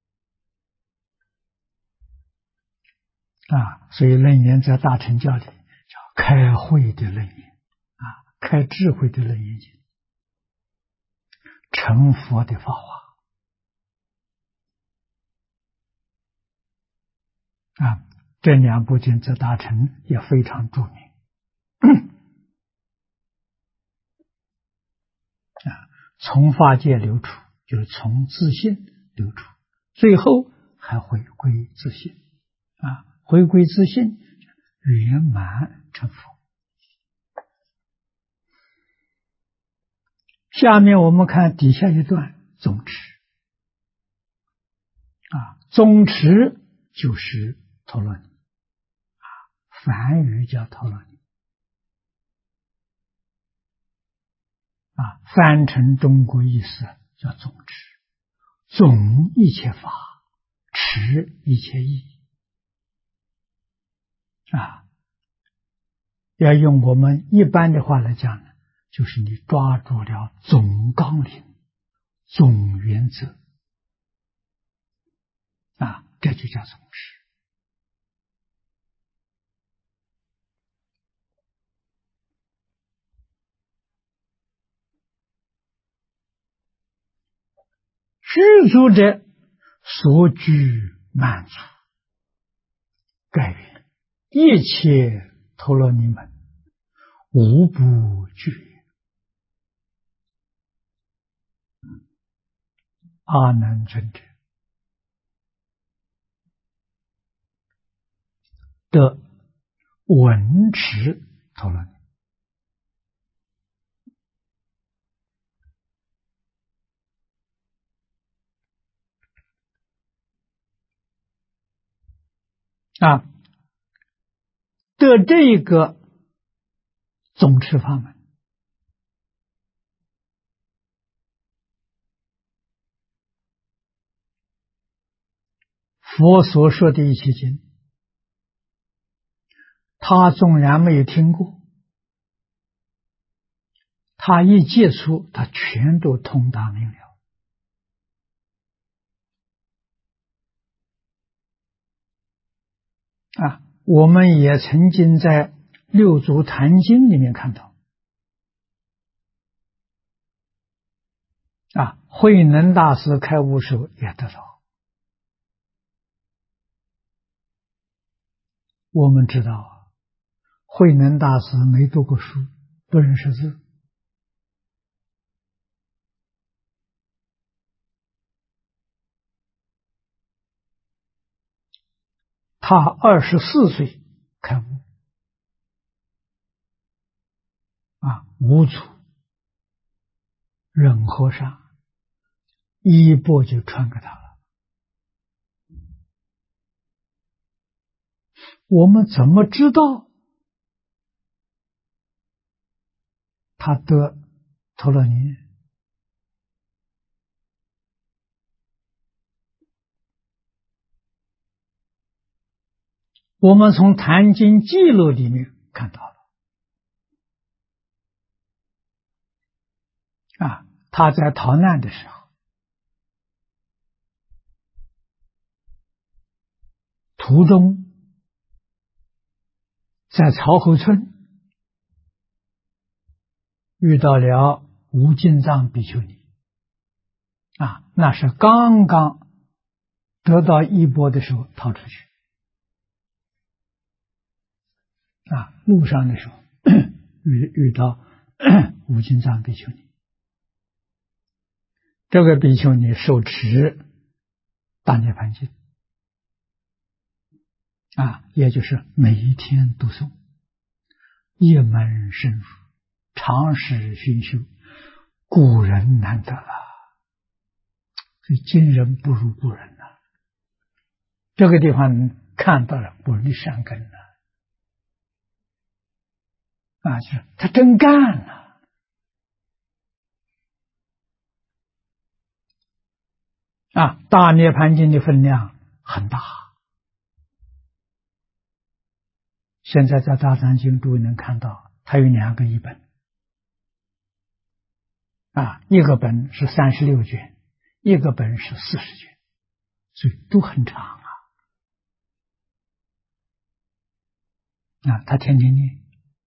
啊，所以楞严在大乘教里叫开慧的楞严啊，开智慧的楞严经，成佛的法华啊，这两部经在大乘也非常著名啊，从法界流出，就是从自性流出，最后还回归自性啊，回归自性，圆满成佛。下面我们看底下一段总持啊，总持就是陀罗尼啊，梵语叫陀罗尼啊，翻成中国意思叫总持，总一切法，持一切义啊。要用我们一般的话来讲呢，就是你抓住了总纲领、总原则啊，这就叫总持。具足者所具满足，盖云一切陀罗尼门无不具。阿难尊者的闻持陀罗尼啊，的这个总持法门佛所说的一切经，他纵然没有听过，他一接触，他全都通达明了。我们也曾经在六祖坛经里面看到，慧能大师开悟时候也得到。我们知道，慧能大师没读过书，不认识字。他24岁开悟，无祖忍和尚衣钵就传给他了。我们怎么知道他得陀罗尼？我们从坛经记录里面看到了，他在逃难的时候，途中在曹侯村遇到了无尽藏比丘尼，那是刚刚得到衣钵的时候逃出去，路上的时候遇到无尽藏比丘尼。这个比丘尼手持大涅盘经，也就是每一天读诵，一门深入，常识熏修，古人难得了。所以今人不如古人了。这个地方看到了古人的善根了，就是他真干了。大涅盘经的分量很大，现在在大藏经诸位能看到，它有2个译本，一个本是36卷，一个本是40卷，所以都很长他天天念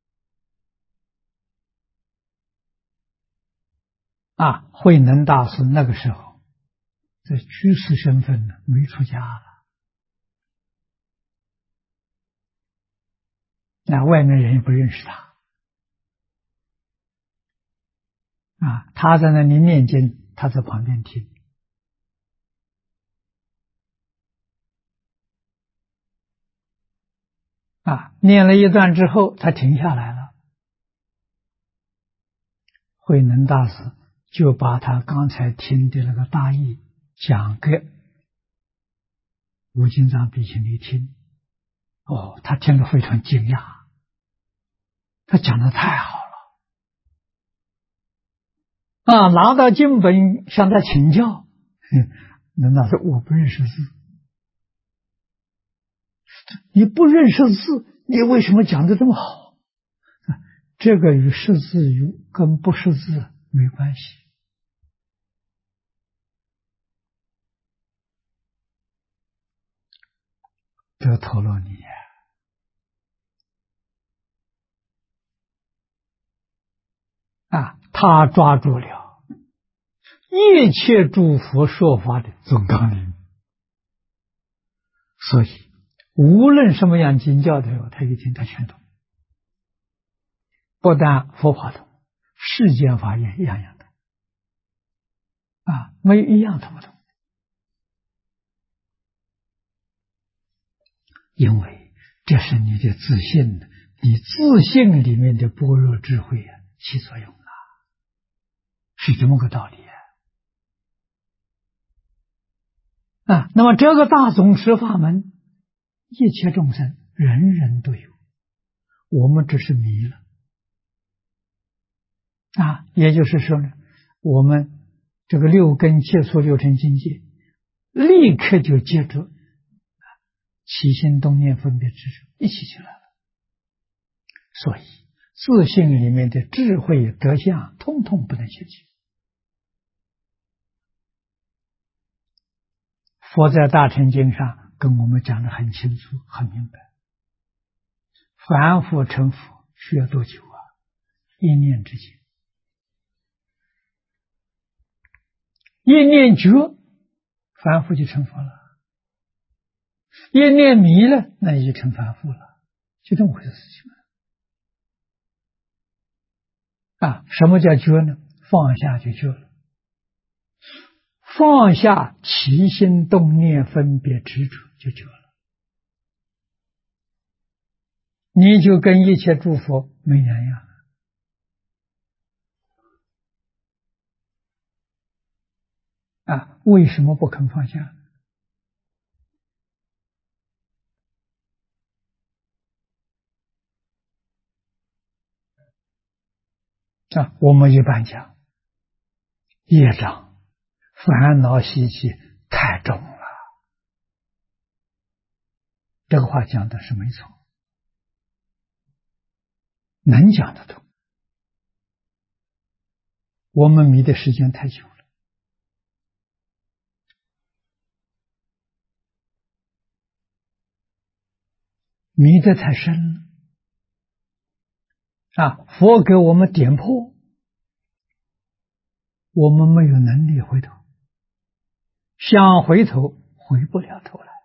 慧能大师那个时候在居士身份呢，没出家了，外面人也不认识他他在那里念经，他在旁边听念了一段之后他停下来了，慧能大师就把他刚才听的那个大意讲给无尽藏比丘尼听。他听了非常惊讶，他讲的太好了拿到经本向他请教，能大师我不认识字。你不认识字，你为什么讲的这么好？这个与识字跟不识字没关系。得陀罗尼他抓住了一切诸佛说法的总纲领，所以无论什么样经教的时候，他一听他全懂，不但佛法懂，世间法也一样样懂没有一样懂不懂。因为这是你的自信，你自信里面的般若智慧起作用了，是这么个道理那么这个大总持法门，一切众生人人都有，我们只是迷了也就是说呢，我们这个6根接触6尘境界，立刻就接住起心动念分别执着一起起来了。所以自性里面的智慧德相，通通不能学习。佛在大乘经上跟我们讲得很清楚、很明白。凡夫成佛需要多久啊？一念之间，一念觉，凡夫就成佛了；一念迷了，那也就成凡夫了，就这么回事情啊！什么叫觉呢？放下就觉了，放下起心动念分别执着就觉了，你就跟一切诸佛没两样了。为什么不肯放下？我们一般讲，业障、烦恼习气太重了。这个话讲的是没错，能讲得通。我们迷的时间太久了，迷得太深了。佛给我们点破，我们没有能力回头，想回头回不了头来。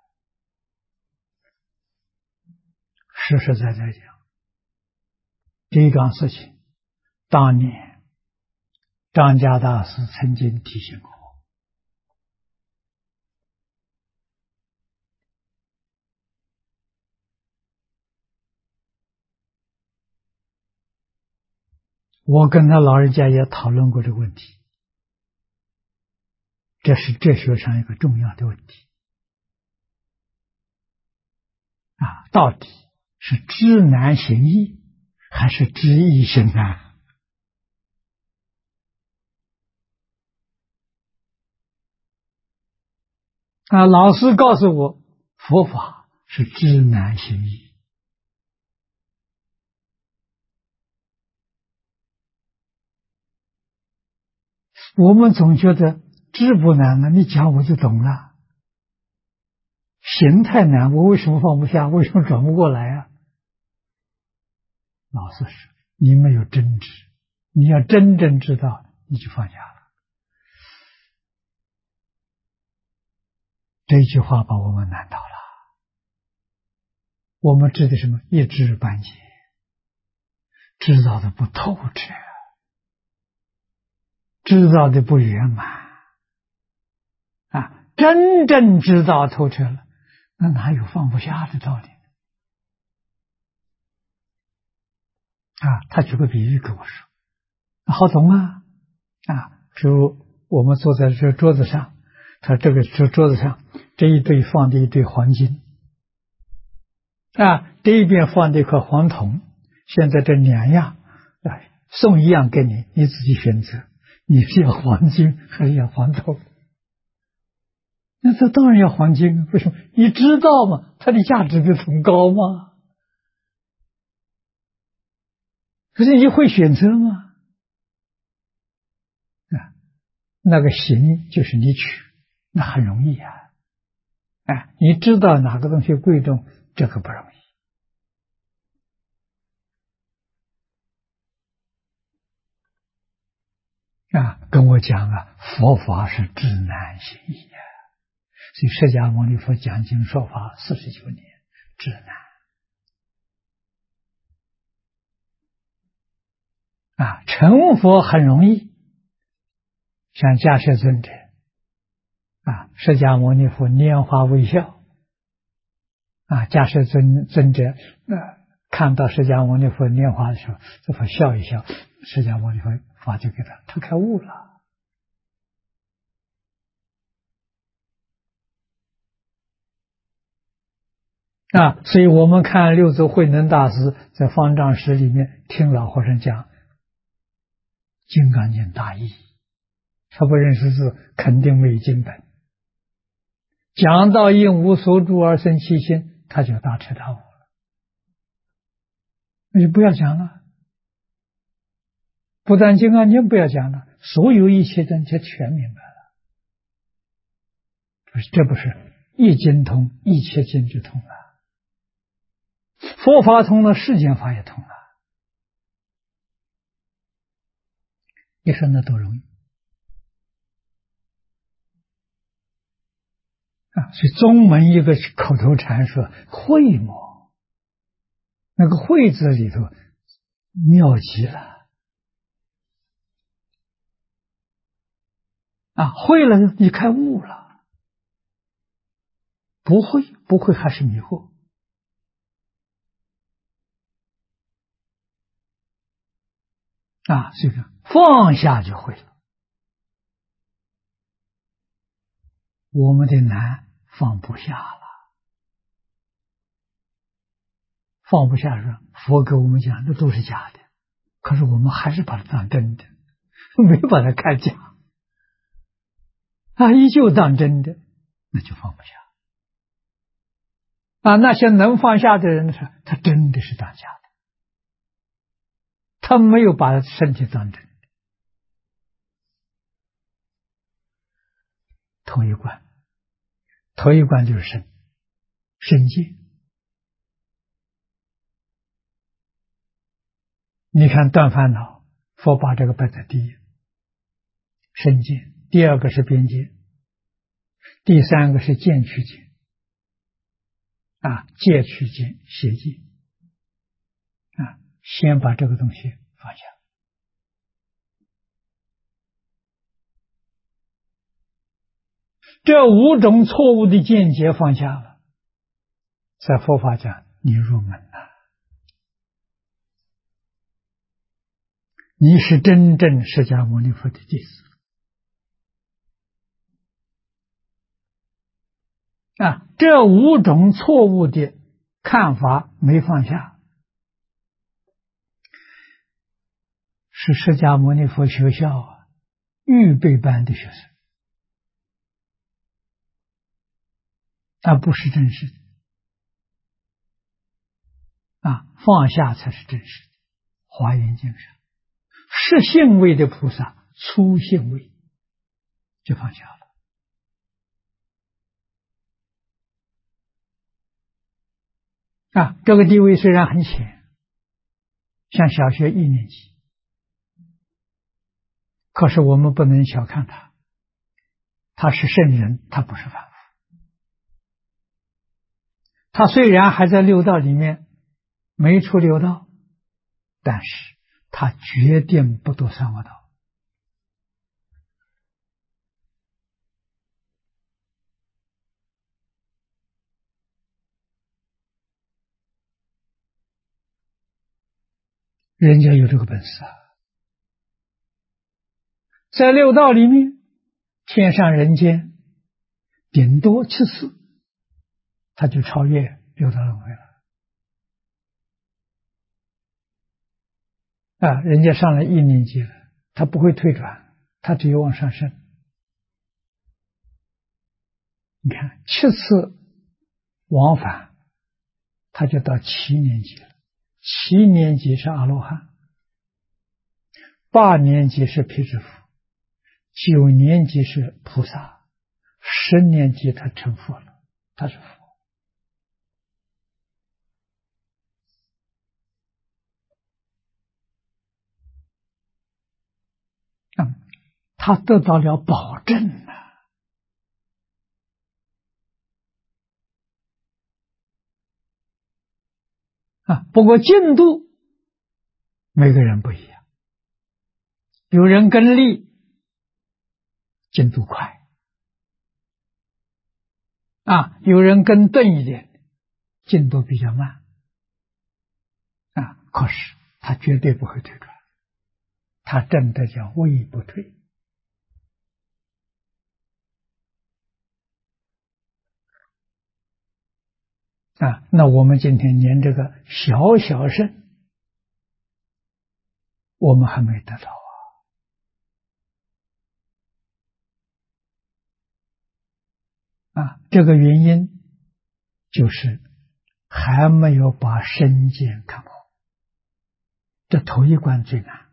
实实在在讲，这桩事情，当年张家大师曾经提醒过我跟他老人家也讨论过这个问题。这是哲学上一个重要的问题到底是知难行易还是知易行难？老师告诉我，佛法是知难行易。我们总觉得知不难啊，你讲我就懂了。行太难，我为什么放不下？为什么转不过来啊？老师说，你没有真知，你要真正知道，你就放下了。这句话把我们难倒了。我们知的什么？一知半解，知道的不透彻，知道的不圆满真正知道透彻了，那哪有放不下的道理他举个比喻跟我说，好懂比如我们坐在这桌子上，他这个桌子上这一堆放的一堆黄金这一边放的一颗黄铜，现在这两样送一样给你，你自己选择，你是要黄金还是要黄铜？那这当然要黄金，为什么？你知道吗？它的价值比铜高吗？可是你会选择吗？那个行就是你取，那很容易你知道哪个东西贵重，这个不容易跟我讲佛法是知难行易所以释迦牟尼佛讲经说法49年，知难成佛很容易。像迦叶尊者释迦牟尼佛拈花微笑迦叶尊者看到释迦牟尼佛拈花的时候，这佛笑一笑，释迦牟尼佛法就给他开悟了所以我们看六祖慧能大师在方丈室里面听老和尚讲《金刚经》大义，他不认识字，肯定没有经本。讲到应无所住而生其心， 他就大彻大悟了，那就不要讲了。不但金刚经不要讲了，所有一切真就全明白了。这不是一经通，一切经就通了。佛法通了，世间法也通了。你说那多容易啊！所以宗门一个口头禅说慧嘛，那个慧字里头妙极了啊！会了你开悟了，不会还是迷惑啊！这个放下就会了。我们的难放不下了，放不下是佛给我们讲的都是假的，可是我们还是把它当真的，没把它看假啊，依旧当真的，那就放不下啊。那些能放下的人说，他真的是当假的，他没有把身体当真。头一关就是身界。你看断烦恼，佛把这个摆在第一，身界；第二个是边界；第三个是见取界啊，戒取界、邪界啊，先把这个东西放下。这五种错误的见解放下了，在佛法讲你入门了，你是真正释迦牟尼佛的弟子啊！这五种错误的看法没放下，是释迦牟尼佛学校预备班的学生，而不是真实的啊！放下才是真实的。华严经上，实性位的菩萨，粗性位就放下了啊！这个地位虽然很浅，像小学1年级，可是我们不能小看他，他是圣人，他不是凡夫。他虽然还在六道里面没出六道，但是他决定不堕三恶道。人家有这个本事啊，在六道里面，天上人间顶多7次，他就超越六道轮回了啊！人家上了1年级了，他不会退转，他只有往上升。你看7次往返，他就到7年级了。7年级是阿罗汉，8年级是辟支佛，9年级是菩萨，10年级他成佛了，他是佛。他得到了保证啊！不过进度每个人不一样，有人跟力进度快啊，有人跟钝一点进度比较慢啊。可是他绝对不会退转，他真的叫位不退啊。那我们今天连这个小小圣我们还没得到啊！这个原因就是还没有把身见看破，这头一关最难。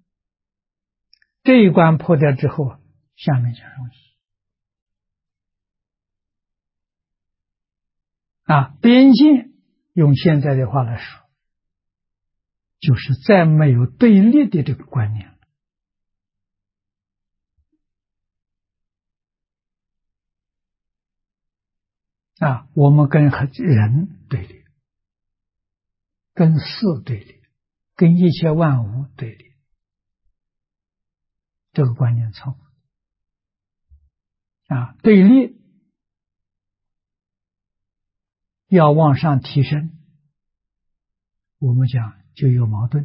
这一关破掉之后，下面就容易。边界用现在的话来说，就是再没有对立的这个观念。我们跟人对立，跟事对立，跟一切万物对立，这个观念错误。对立要往上提升，我们讲就有矛盾。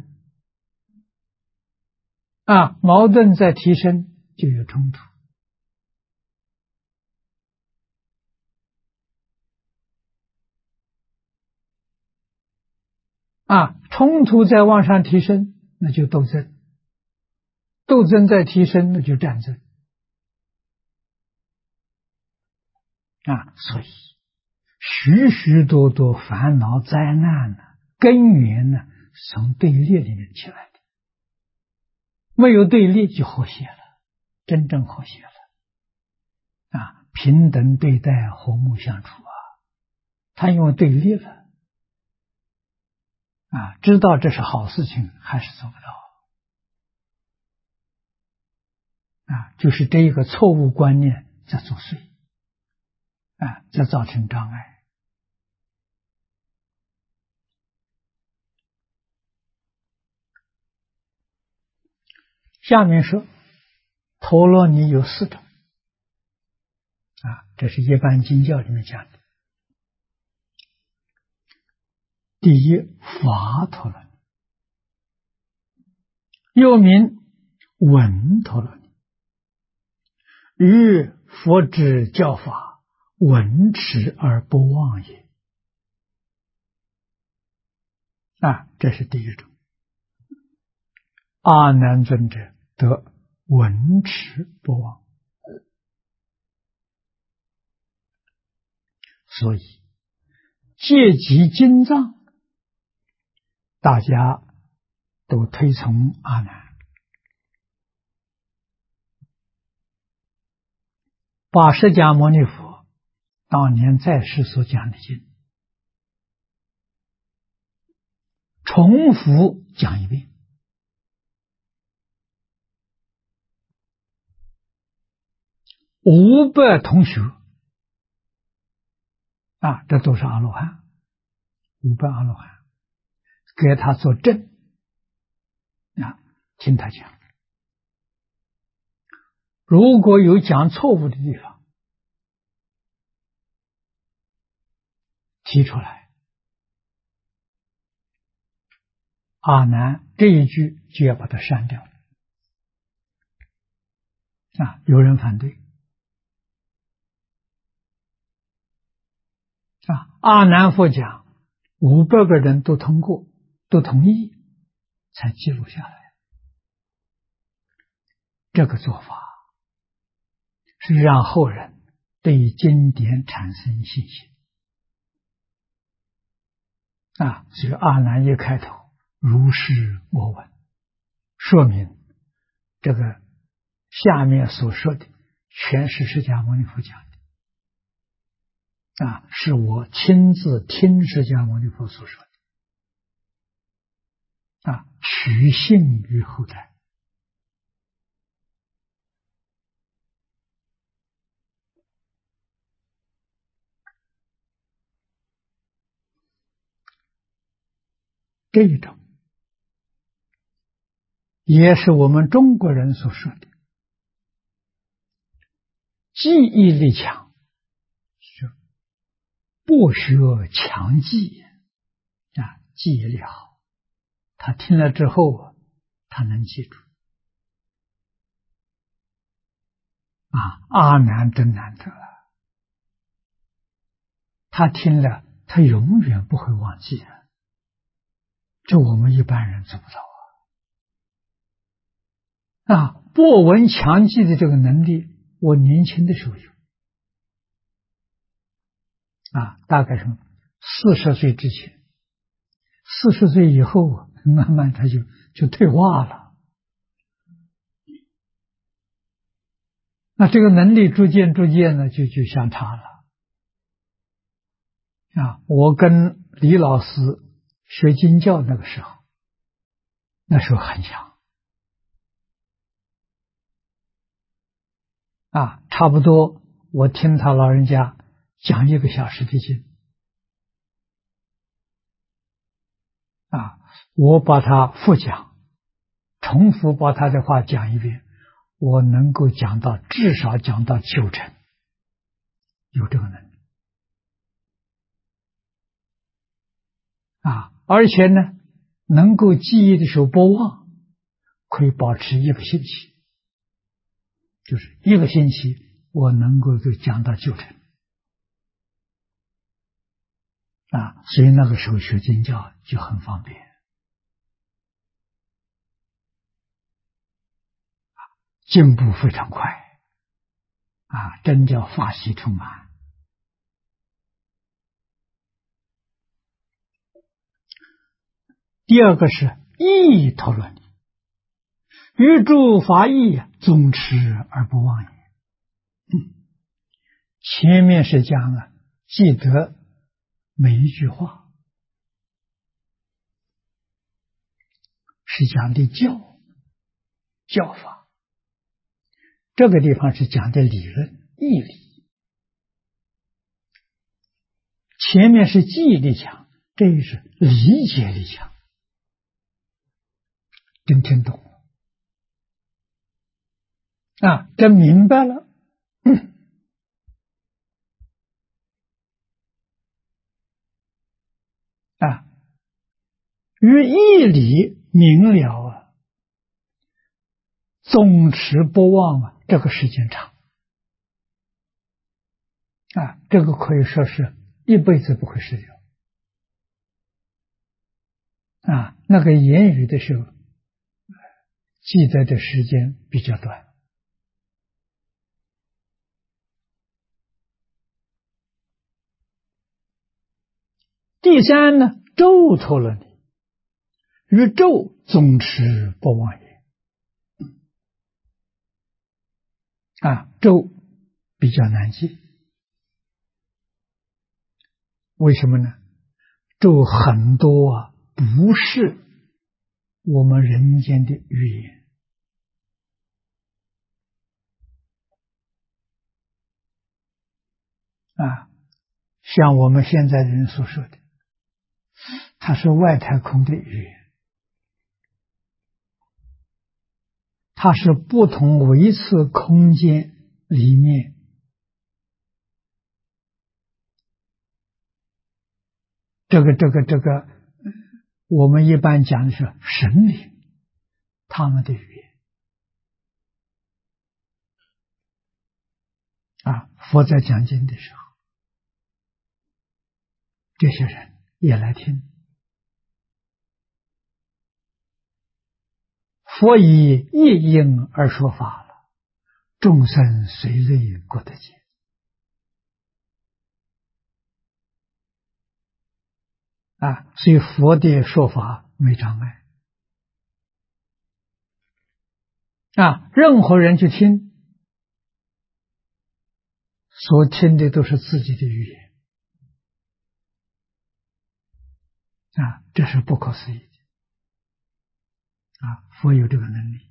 矛盾在提升就有冲突。冲突在往上提升，那就斗争；斗争在提升，那就战争。所以许许多多烦恼灾难呢，根源呢是从对立里面起来的。没有对立就和谐了，真正和谐了。平等对待，和睦相处他因为对立了。知道这是好事情，还是做不到。就是这一个错误观念在作祟，在造成障碍。下面说，陀罗尼有4种，这是一般经教里面讲的。第一，法陀罗尼，又名闻陀罗尼，于佛之教法，闻持而不忘也。这是第一种。阿难尊者得闻持不忘，所以戒集经藏，大家都推崇阿难。把释迦牟尼佛当年在世所讲的经重复讲一遍。500同学这都是阿罗汉，500阿罗汉给他做证听他讲。如果有讲错误的地方，提出来，阿难这一句就要把它删掉。有人反对。阿难佛讲，500个人都通过，都同意，才记录下来。这个做法是让后人对经典产生信心。所以阿难一开头，如是我闻，说明这个下面所说的全是释迦牟尼佛讲的。是我亲自听释迦牟尼佛所说的。取信于后代。这一种也是我们中国人所说的记忆力强，不学强记，记忆力好，他听了之后他能记住。阿难真难得了，他听了他永远不会忘记的，这我们一般人做不到不闻强记的这个能力，我年轻的时候有大概是 40岁之前，40岁以后，慢慢他就退化了。那这个能力逐渐呢就相差了。我跟李老师学经教那个时候，很强。差不多我听他老人家讲1个小时的经，我把它复讲，重复把他的话讲一遍，我能够至少讲到90%，有这个能力。而且呢，能够记忆的时候不忘，可以保持1个星期，就是1个星期我能够就讲到90%。所以那个时候学经教就很方便，进步非常快，真叫法喜充满。第二个是意陀罗尼，于诸法义总持而不忘也。前面是讲记得每一句话，是讲的教法，这个地方是讲的理论义理。前面是记忆力强，这是理解力强，真听懂了真明白了。于义理明了总持不忘这个时间长这个可以说是一辈子不会失掉那个言语的时候记得的时间比较短。第三呢，咒陀罗尼，于咒总持不忘也。咒比较难记，为什么呢？咒很多不是我们人间的语言像我们现在人所说的，它是外太空的语言，它是不同维次空间里面这个我们一般讲的是神灵他们的语言佛在讲经的时候，这些人也来听。佛以一因而说法了，众生随类过得见所以佛的说法没障碍任何人去听，所听的都是自己的语言这是不可思议的佛有这个能力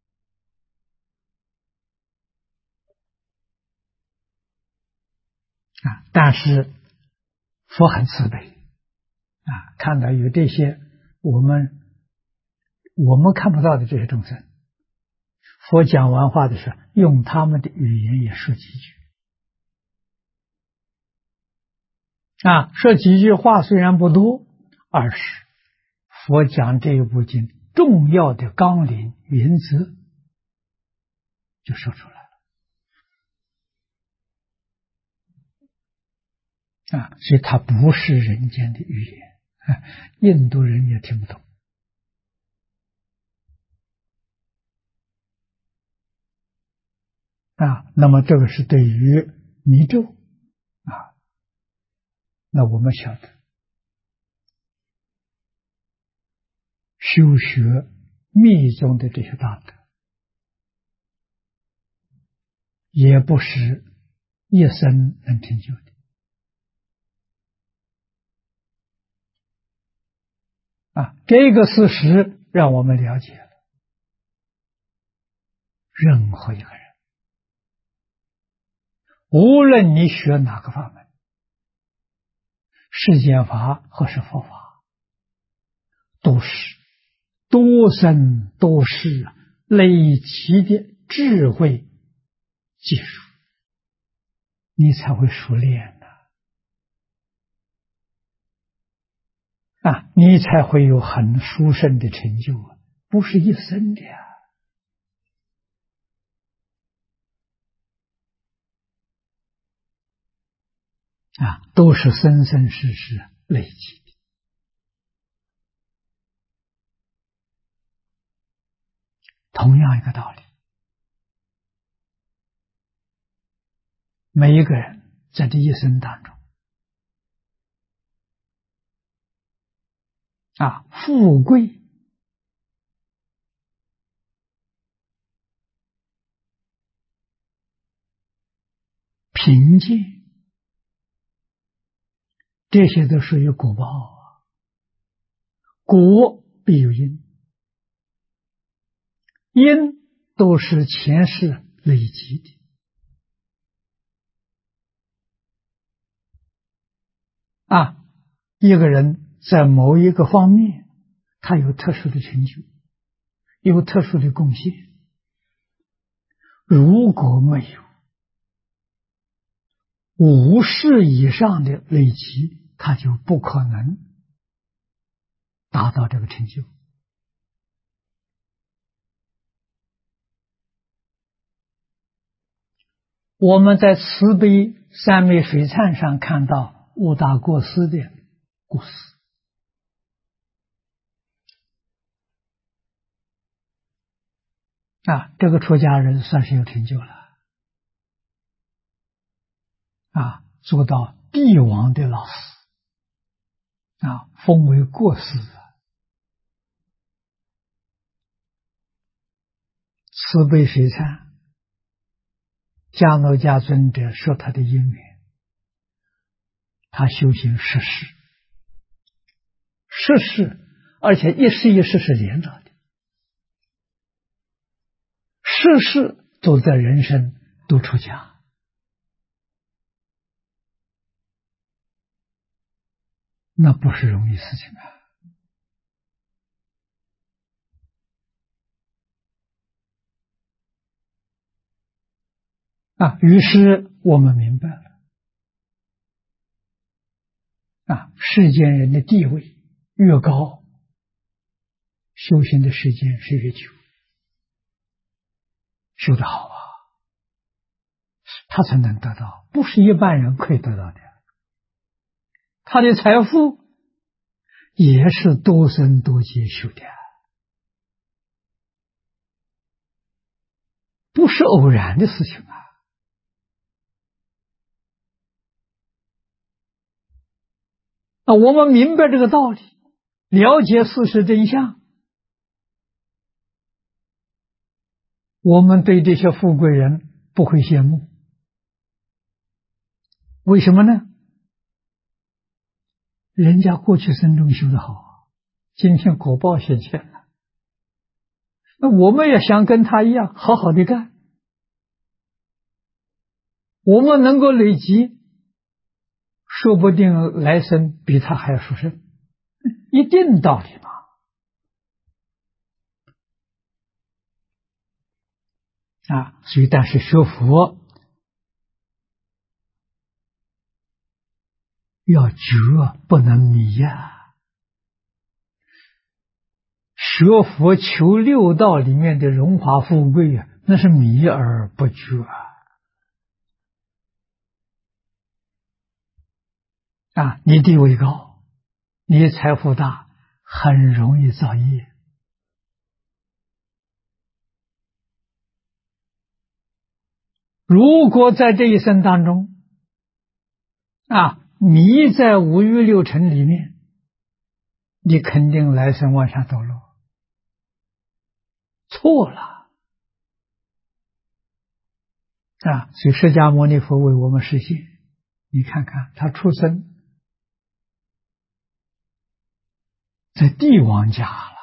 但是佛很慈悲看到有这些我们看不到的这些众生，佛讲完话的时候用他们的语言也说几句说几句话虽然不多，而是佛讲这一部经重要的纲领原则就说出来了所以它不是人间的语言印度人也听不懂那么这个是对于迷咒那我们晓得修学密宗的这些大德，也不是一生能成就的。这个事实让我们了解了，任何一个人，无论你学哪个法门，世间法或是佛法，都是多生多世累积的智慧技术，你才会熟练你才会有很殊胜的成就不是一生的都是生生世世累积的。同样一个道理，每一个人在这一生当中富贵贫贱，这些都属于果报果必有因，因都是前世累积的一个人在某一个方面他有特殊的成就，有特殊的贡献，如果没有5世以上的累积，他就不可能达到这个成就。我们在慈悲三昧水忏上看到悟达国师的故事这个出家人算是有成就了做到帝王的老师封为国师慈悲水忏，迦诺迦尊者说他的因缘，他修行10世，而且一世一世是连着的，10世都在人生都出家，那不是容易事情于是我们明白了世间人的地位越高，修行的时间是越久，修得好他才能得到，不是一般人可以得到的。他的财富也是多生多劫修的，不是偶然的事情我们明白这个道理，了解事实真相，我们对这些富贵人不会羡慕。为什么呢？人家过去生中修得好，今天果报显现了，那我们也想跟他一样好好的干，我们能够累积，说不定来生比他还要殊胜，一定道理嘛。所以但是学佛要觉不能迷学佛求六道里面的荣华富贵那是迷而不觉你地位高，你财富大，很容易造业。如果在这一生当中迷在五欲六尘里面，你肯定来生往下堕落， 错了啊！所以释迦牟尼佛为我们实现，你看看他出生在帝王家了，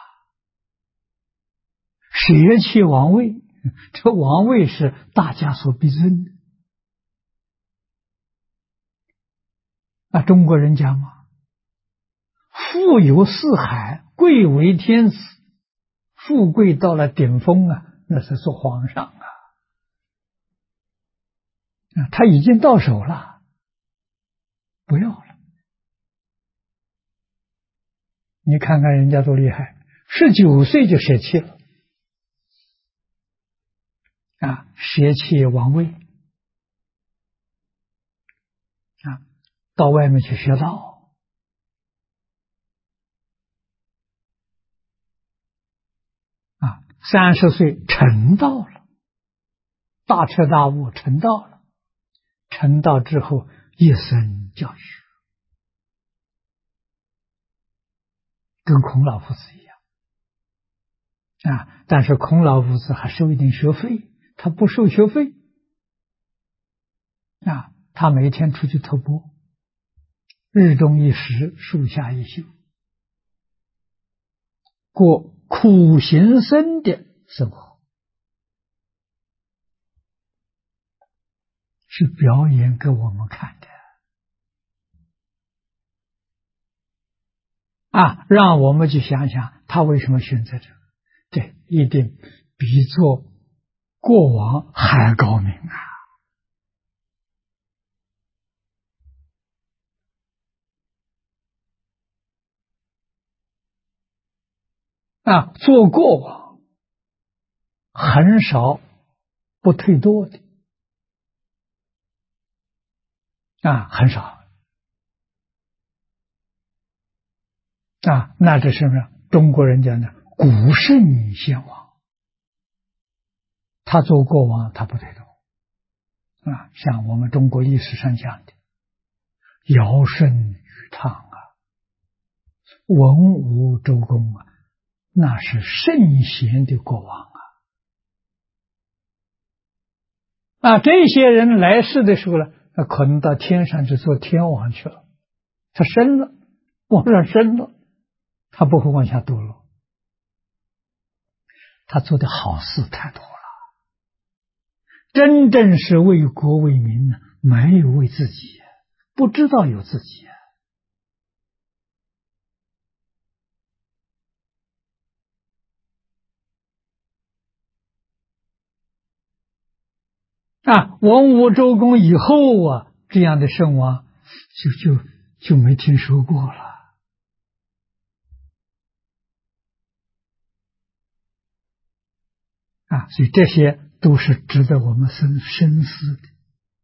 舍弃王位，这王位是大家所必争的啊！中国人讲嘛，富有四海，贵为天子，富贵到了顶峰啊，那是做皇上啊！他已经到手了，不要了。你看看人家多厉害，19岁就舍弃了啊，舍弃王位啊，到外面去学道啊，30岁成道了，大彻大悟，成道了。成道之后，一生教学，跟孔老夫子一样啊。但是孔老夫子还收一点学费，他不收学费啊。他每天出去徒步，日中一时，树下一宿，过苦行僧的生活，是表演给我们看的啊，让我们去想想他为什么选择这个。对，一定比做过往还高明啊！做过往很少不退堕的啊，很少啊。那这是什么？中国人讲的古圣先王，他做过往，他不退堕啊。像我们中国历史上讲的尧舜禹汤啊，文武周公啊，那是圣贤的过往啊！这些人来世的时候呢，那可能到天上去做天王去了，他升了，往上升了，他不会往下堕落。他做的好事太多了，真正是为国为民呢，没有为自己，不知道有自己啊！文武周公以后啊，这样的圣王就没听说过了啊！所以这些都是值得我们深思的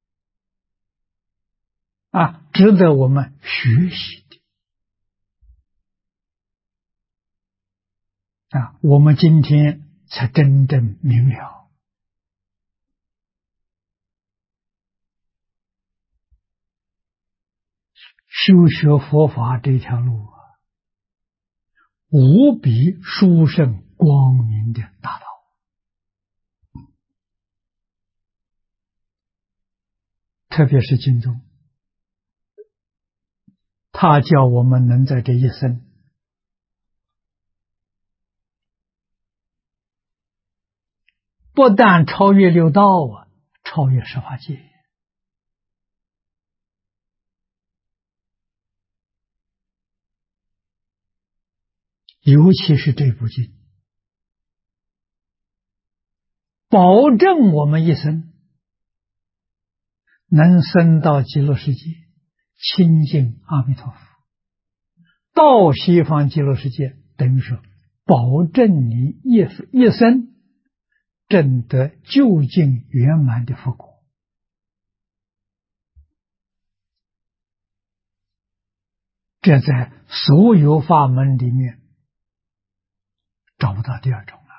啊，值得我们学习的啊！我们今天才真正明了。修学佛法这条路啊，无比殊胜光明的大道。特别是经中，他叫我们能在这一生不但超越六道啊，超越十法界。尤其是这部经，保证我们一生能升到极乐世界，亲近阿弥陀佛。到西方极乐世界，等于说保证你一生证得究竟圆满的佛果。这在所有法门里面找不到第二种了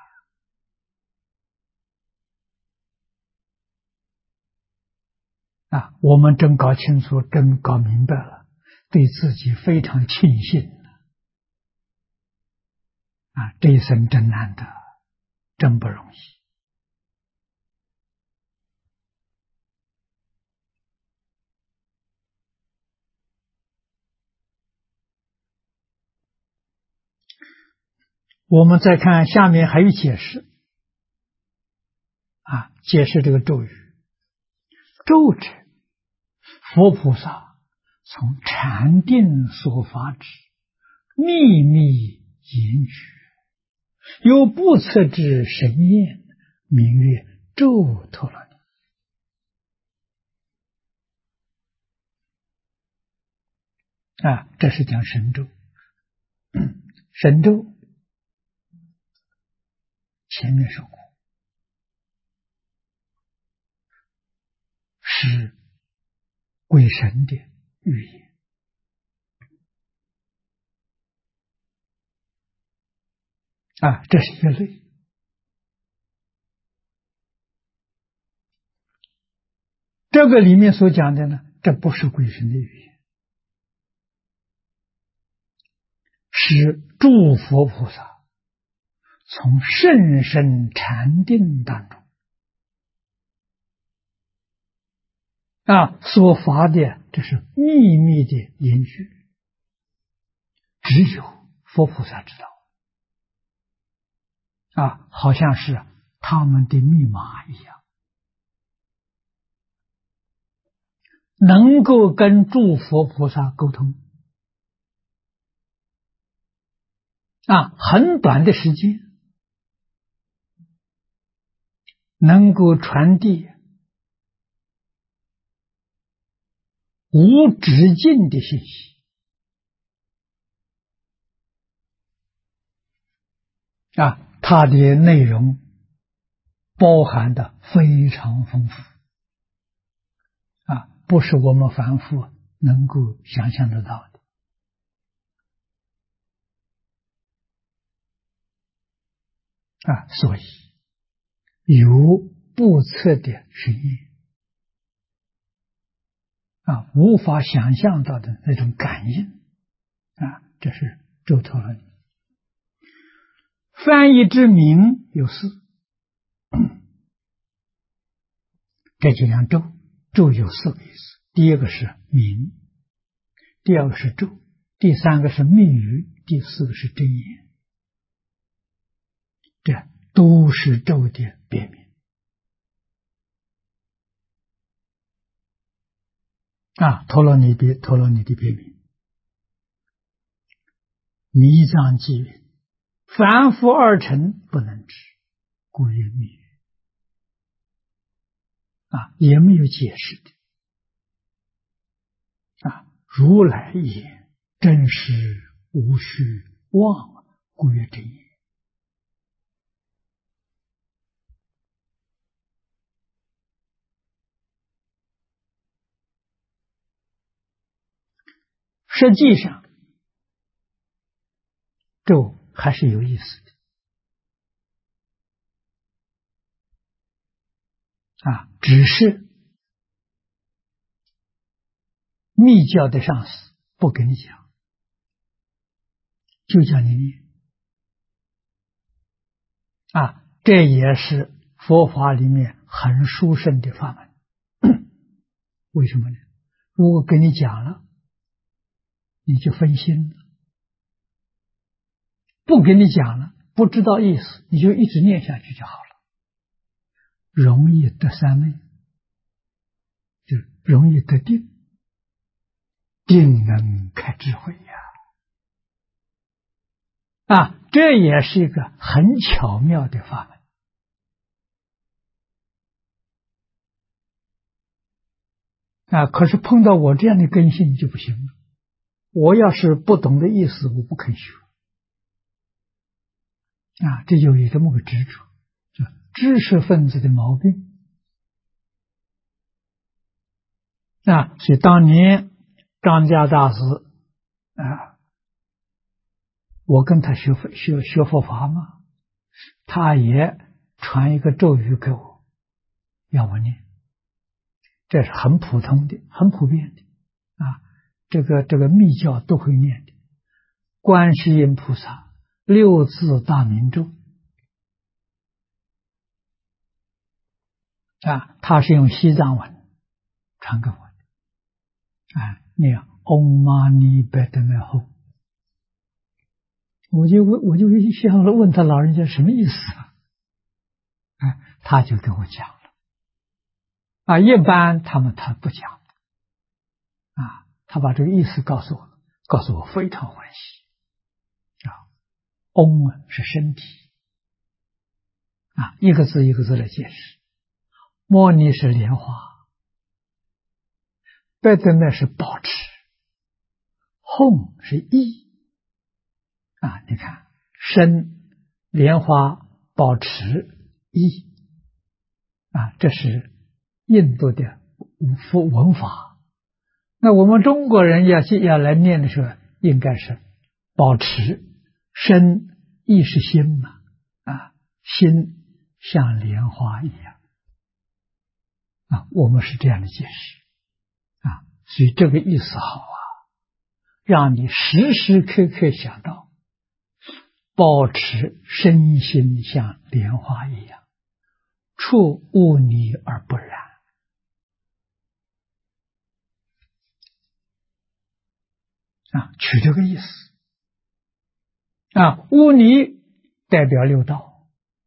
啊！我们真搞清楚，真搞明白了，对自己非常庆幸啊！这一生真难得， 真不容易。我们再看下面还有解释解释这个咒语。咒者，佛菩萨从禅定所发之秘密言语，有不测之神验，名曰咒陀罗尼。这是讲神咒。神咒前面说过，是鬼神的语言这是一类。这个里面所讲的呢，这不是鬼神的语言，是诸佛菩萨从甚深禅定当中所发的，这是秘密的言句，只有佛菩萨知道好像是他们的密码一样，能够跟诸佛菩萨沟通很短的时间能够传递无止境的信息它的内容包含的非常丰富不是我们凡夫能够想象得到的所以有不测的神验无法想象到的那种感应这是咒陀罗尼。翻译之名有四，这几样咒，咒有四个意思。第一个是名，第二个是咒，第三个是密语，第四个是真言，这都是咒的别名陀罗尼的别名。弥藏记云：凡夫二乘不能知，故曰密语也没有解释的如来言真实无虚妄，故曰真言。实际上咒还是有意思的只是密教的上师不跟你讲，就叫你念这也是佛法里面很殊胜的法门。为什么呢？如果跟你讲了，你就分心了；不跟你讲了，不知道意思，你就一直念下去就好了，容易得三昧，就容易得定，定能开智慧这也是一个很巧妙的法门可是碰到我这样的根性就不行了。我要是不懂的意思，我不肯学这就有这么个执着，就知识分子的毛病所以当年张家大师我跟他学佛法嘛，他也传一个咒语给我，要我念，这是很普通的、很普遍的这个密教都会念的。观世音菩萨六字大明咒他是用西藏文传给我的，念Om Mani Padme Hum，我就想了，问他老人家什么意思他就给我讲了，一般他不讲的，他把这个意思告诉我非常欢喜，Om 是身体，一个字一个字来解释，摩尼是莲花，Padme是保持，Hum 是意，你看身、莲花、保持、意，这是印度的文法。那我们中国人要来念的时候，应该是保持身，意是心嘛，心像莲花一样，我们是这样的解释，所以这个意思好让你时时刻刻想到保持身心像莲花一样，处污泥而不染，取这个意思，污泥代表六道，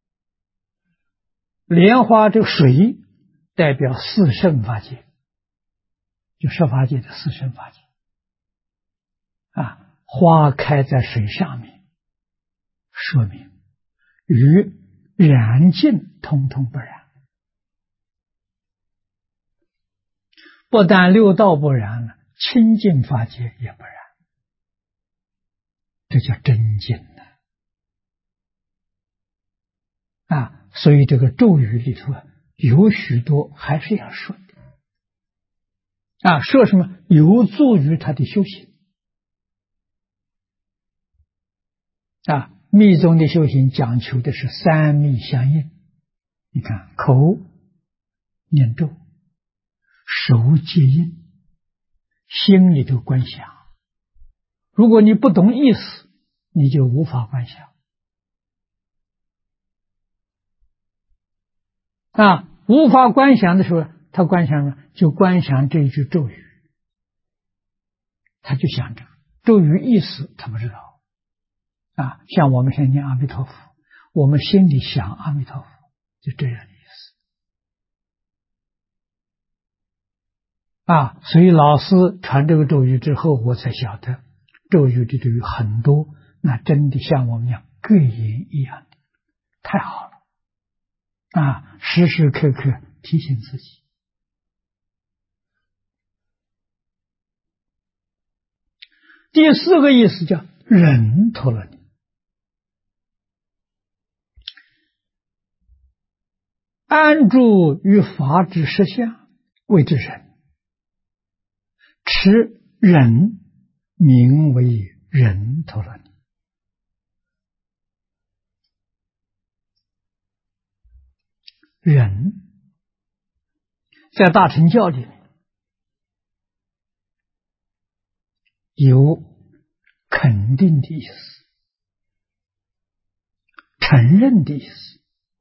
莲花这个水代表四圣法界，就十法界的四圣法界，花开在水上面，说明与染净通通不染，不但六道不染了，清净法界也不染，这叫真净所以这个咒语里头有许多还是要说的，说什么有助于他的修行，密宗的修行讲求的是三密相应，你看口念咒，手接印，心里头观想，如果你不懂意思，你就无法观想，无法观想的时候，他观想什么？就观想这一句咒语，他就想着咒语意思他不知道，像我们现在念阿弥陀佛，我们心里想阿弥陀佛，就这样的意思，所以老师传这个咒语之后，我才晓得咒语里头有很多，那真的像我们讲各言一样的，太好了，时时刻刻提醒自己。第四个意思叫忍陀罗尼，安住于法之实相，谓之忍，持忍名为忍陀罗尼。忍在大乘教里面有肯定的意思，承认的意思，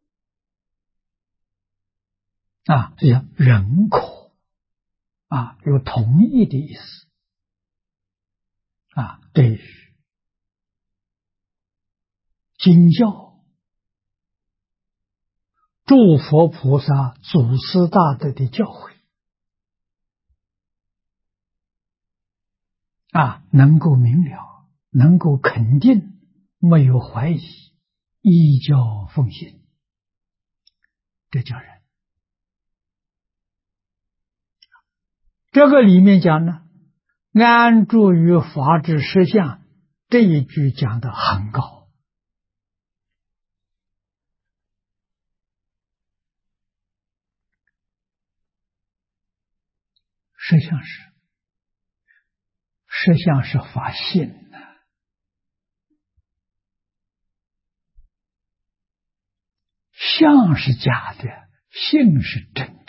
这叫认可，有同意的意思，对于经教、诸佛菩萨、祖师大德的教诲，能够明了，能够肯定，没有怀疑，依教奉行，这叫人。这个里面讲呢，安住于法之实相，这一句讲得很高，实相是法性相是假的，性是真的。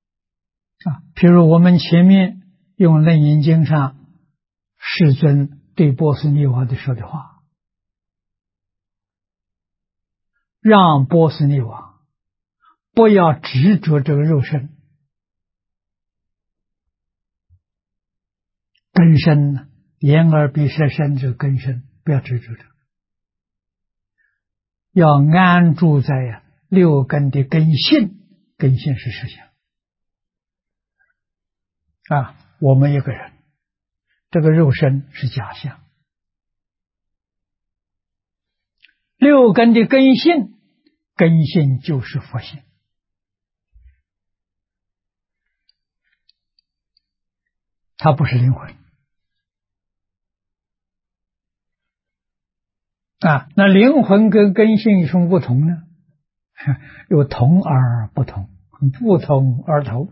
譬如我们前面用楞严经上世尊对波斯匿王的说的话，让波斯匿王不要执着这个肉身，根身呢，眼耳鼻舌身这个根身，不要执着这个，要安住在六根的根性，根性是实相啊。我们一个人，这个肉身是假象，六根的根性，根性就是佛性。它不是灵魂啊。那灵魂跟根性有什么不同呢？有同而不同，不同而同。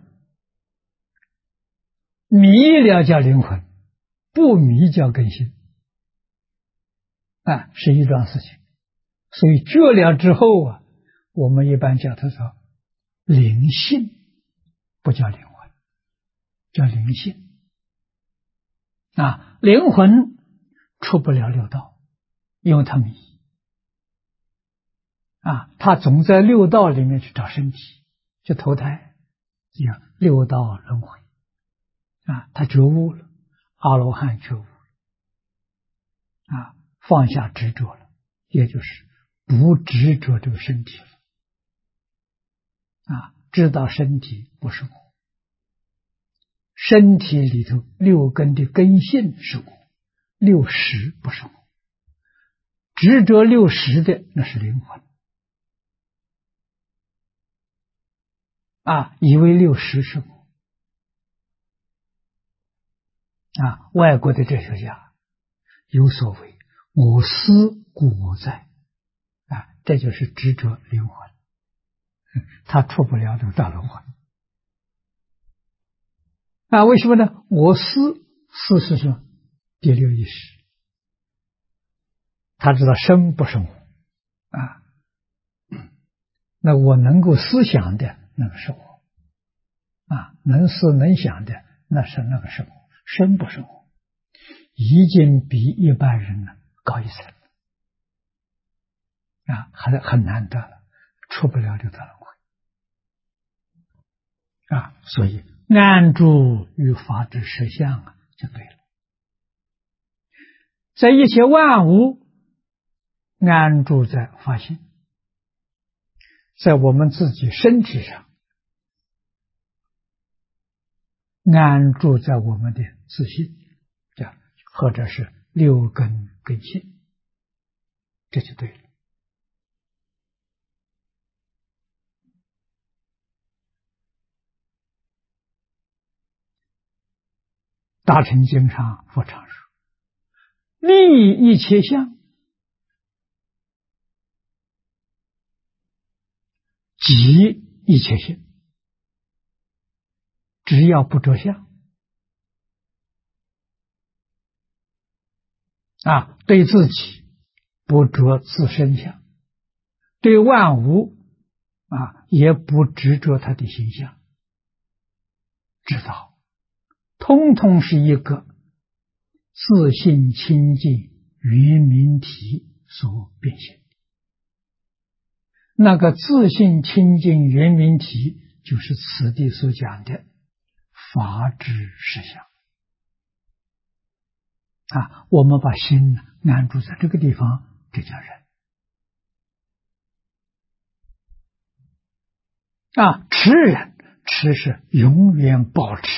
迷了叫灵魂，不迷叫根性啊，是一桩事情。所以觉了之后啊，我们一般叫它说灵性，不叫灵魂，叫灵性啊。灵魂出不了六道，因为它迷啊，他总在六道里面去找身体，去投胎，叫六道轮回啊。他觉悟了，阿罗汉觉悟了啊，放下执着了，也就是不执着这个身体了啊，知道身体不是我，身体里头六根的根性是我，六识不是我，执着六识的那是灵魂啊，以为六识是我啊。外国的哲学家有所谓我思故我在啊，这就是执着灵魂，他出不了这个大轮回啊。为什么呢？我思是什么？第六意识，他知道生不生我啊，那我能够思想的那个是我啊，能思能想的那是那个是我，生不生我，已经比一般人呢高一层啊，很难得了，出不了这个大轮回啊。所以安住于法之实相啊，就对了。在一切万物安住在法性，在我们自己身体上安住在我们的自信，这样或者是六根根性，这就对了。大乘经上佛常说，立一切相，即一切性。只要不着相啊，对自己不着自身相，对万物啊也不执着它的形象，知道通通是一个自性清净圆明体所变现。那个自性清净圆明体，就是此地所讲的法之实相啊。我们把心安住在这个地方，这叫人啊。持人，持是永远保持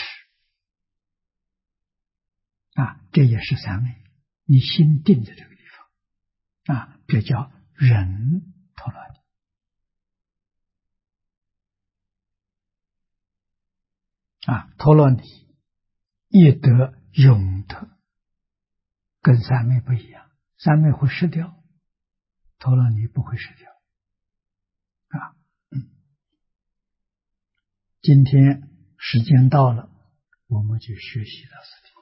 啊，这也是三昧。你心定在这个地方啊，这叫人陀罗尼啊。陀罗尼一得永得，跟三昧不一样，三昧会失掉，陀罗尼不会失掉啊。今天时间到了，我们就学习到此地。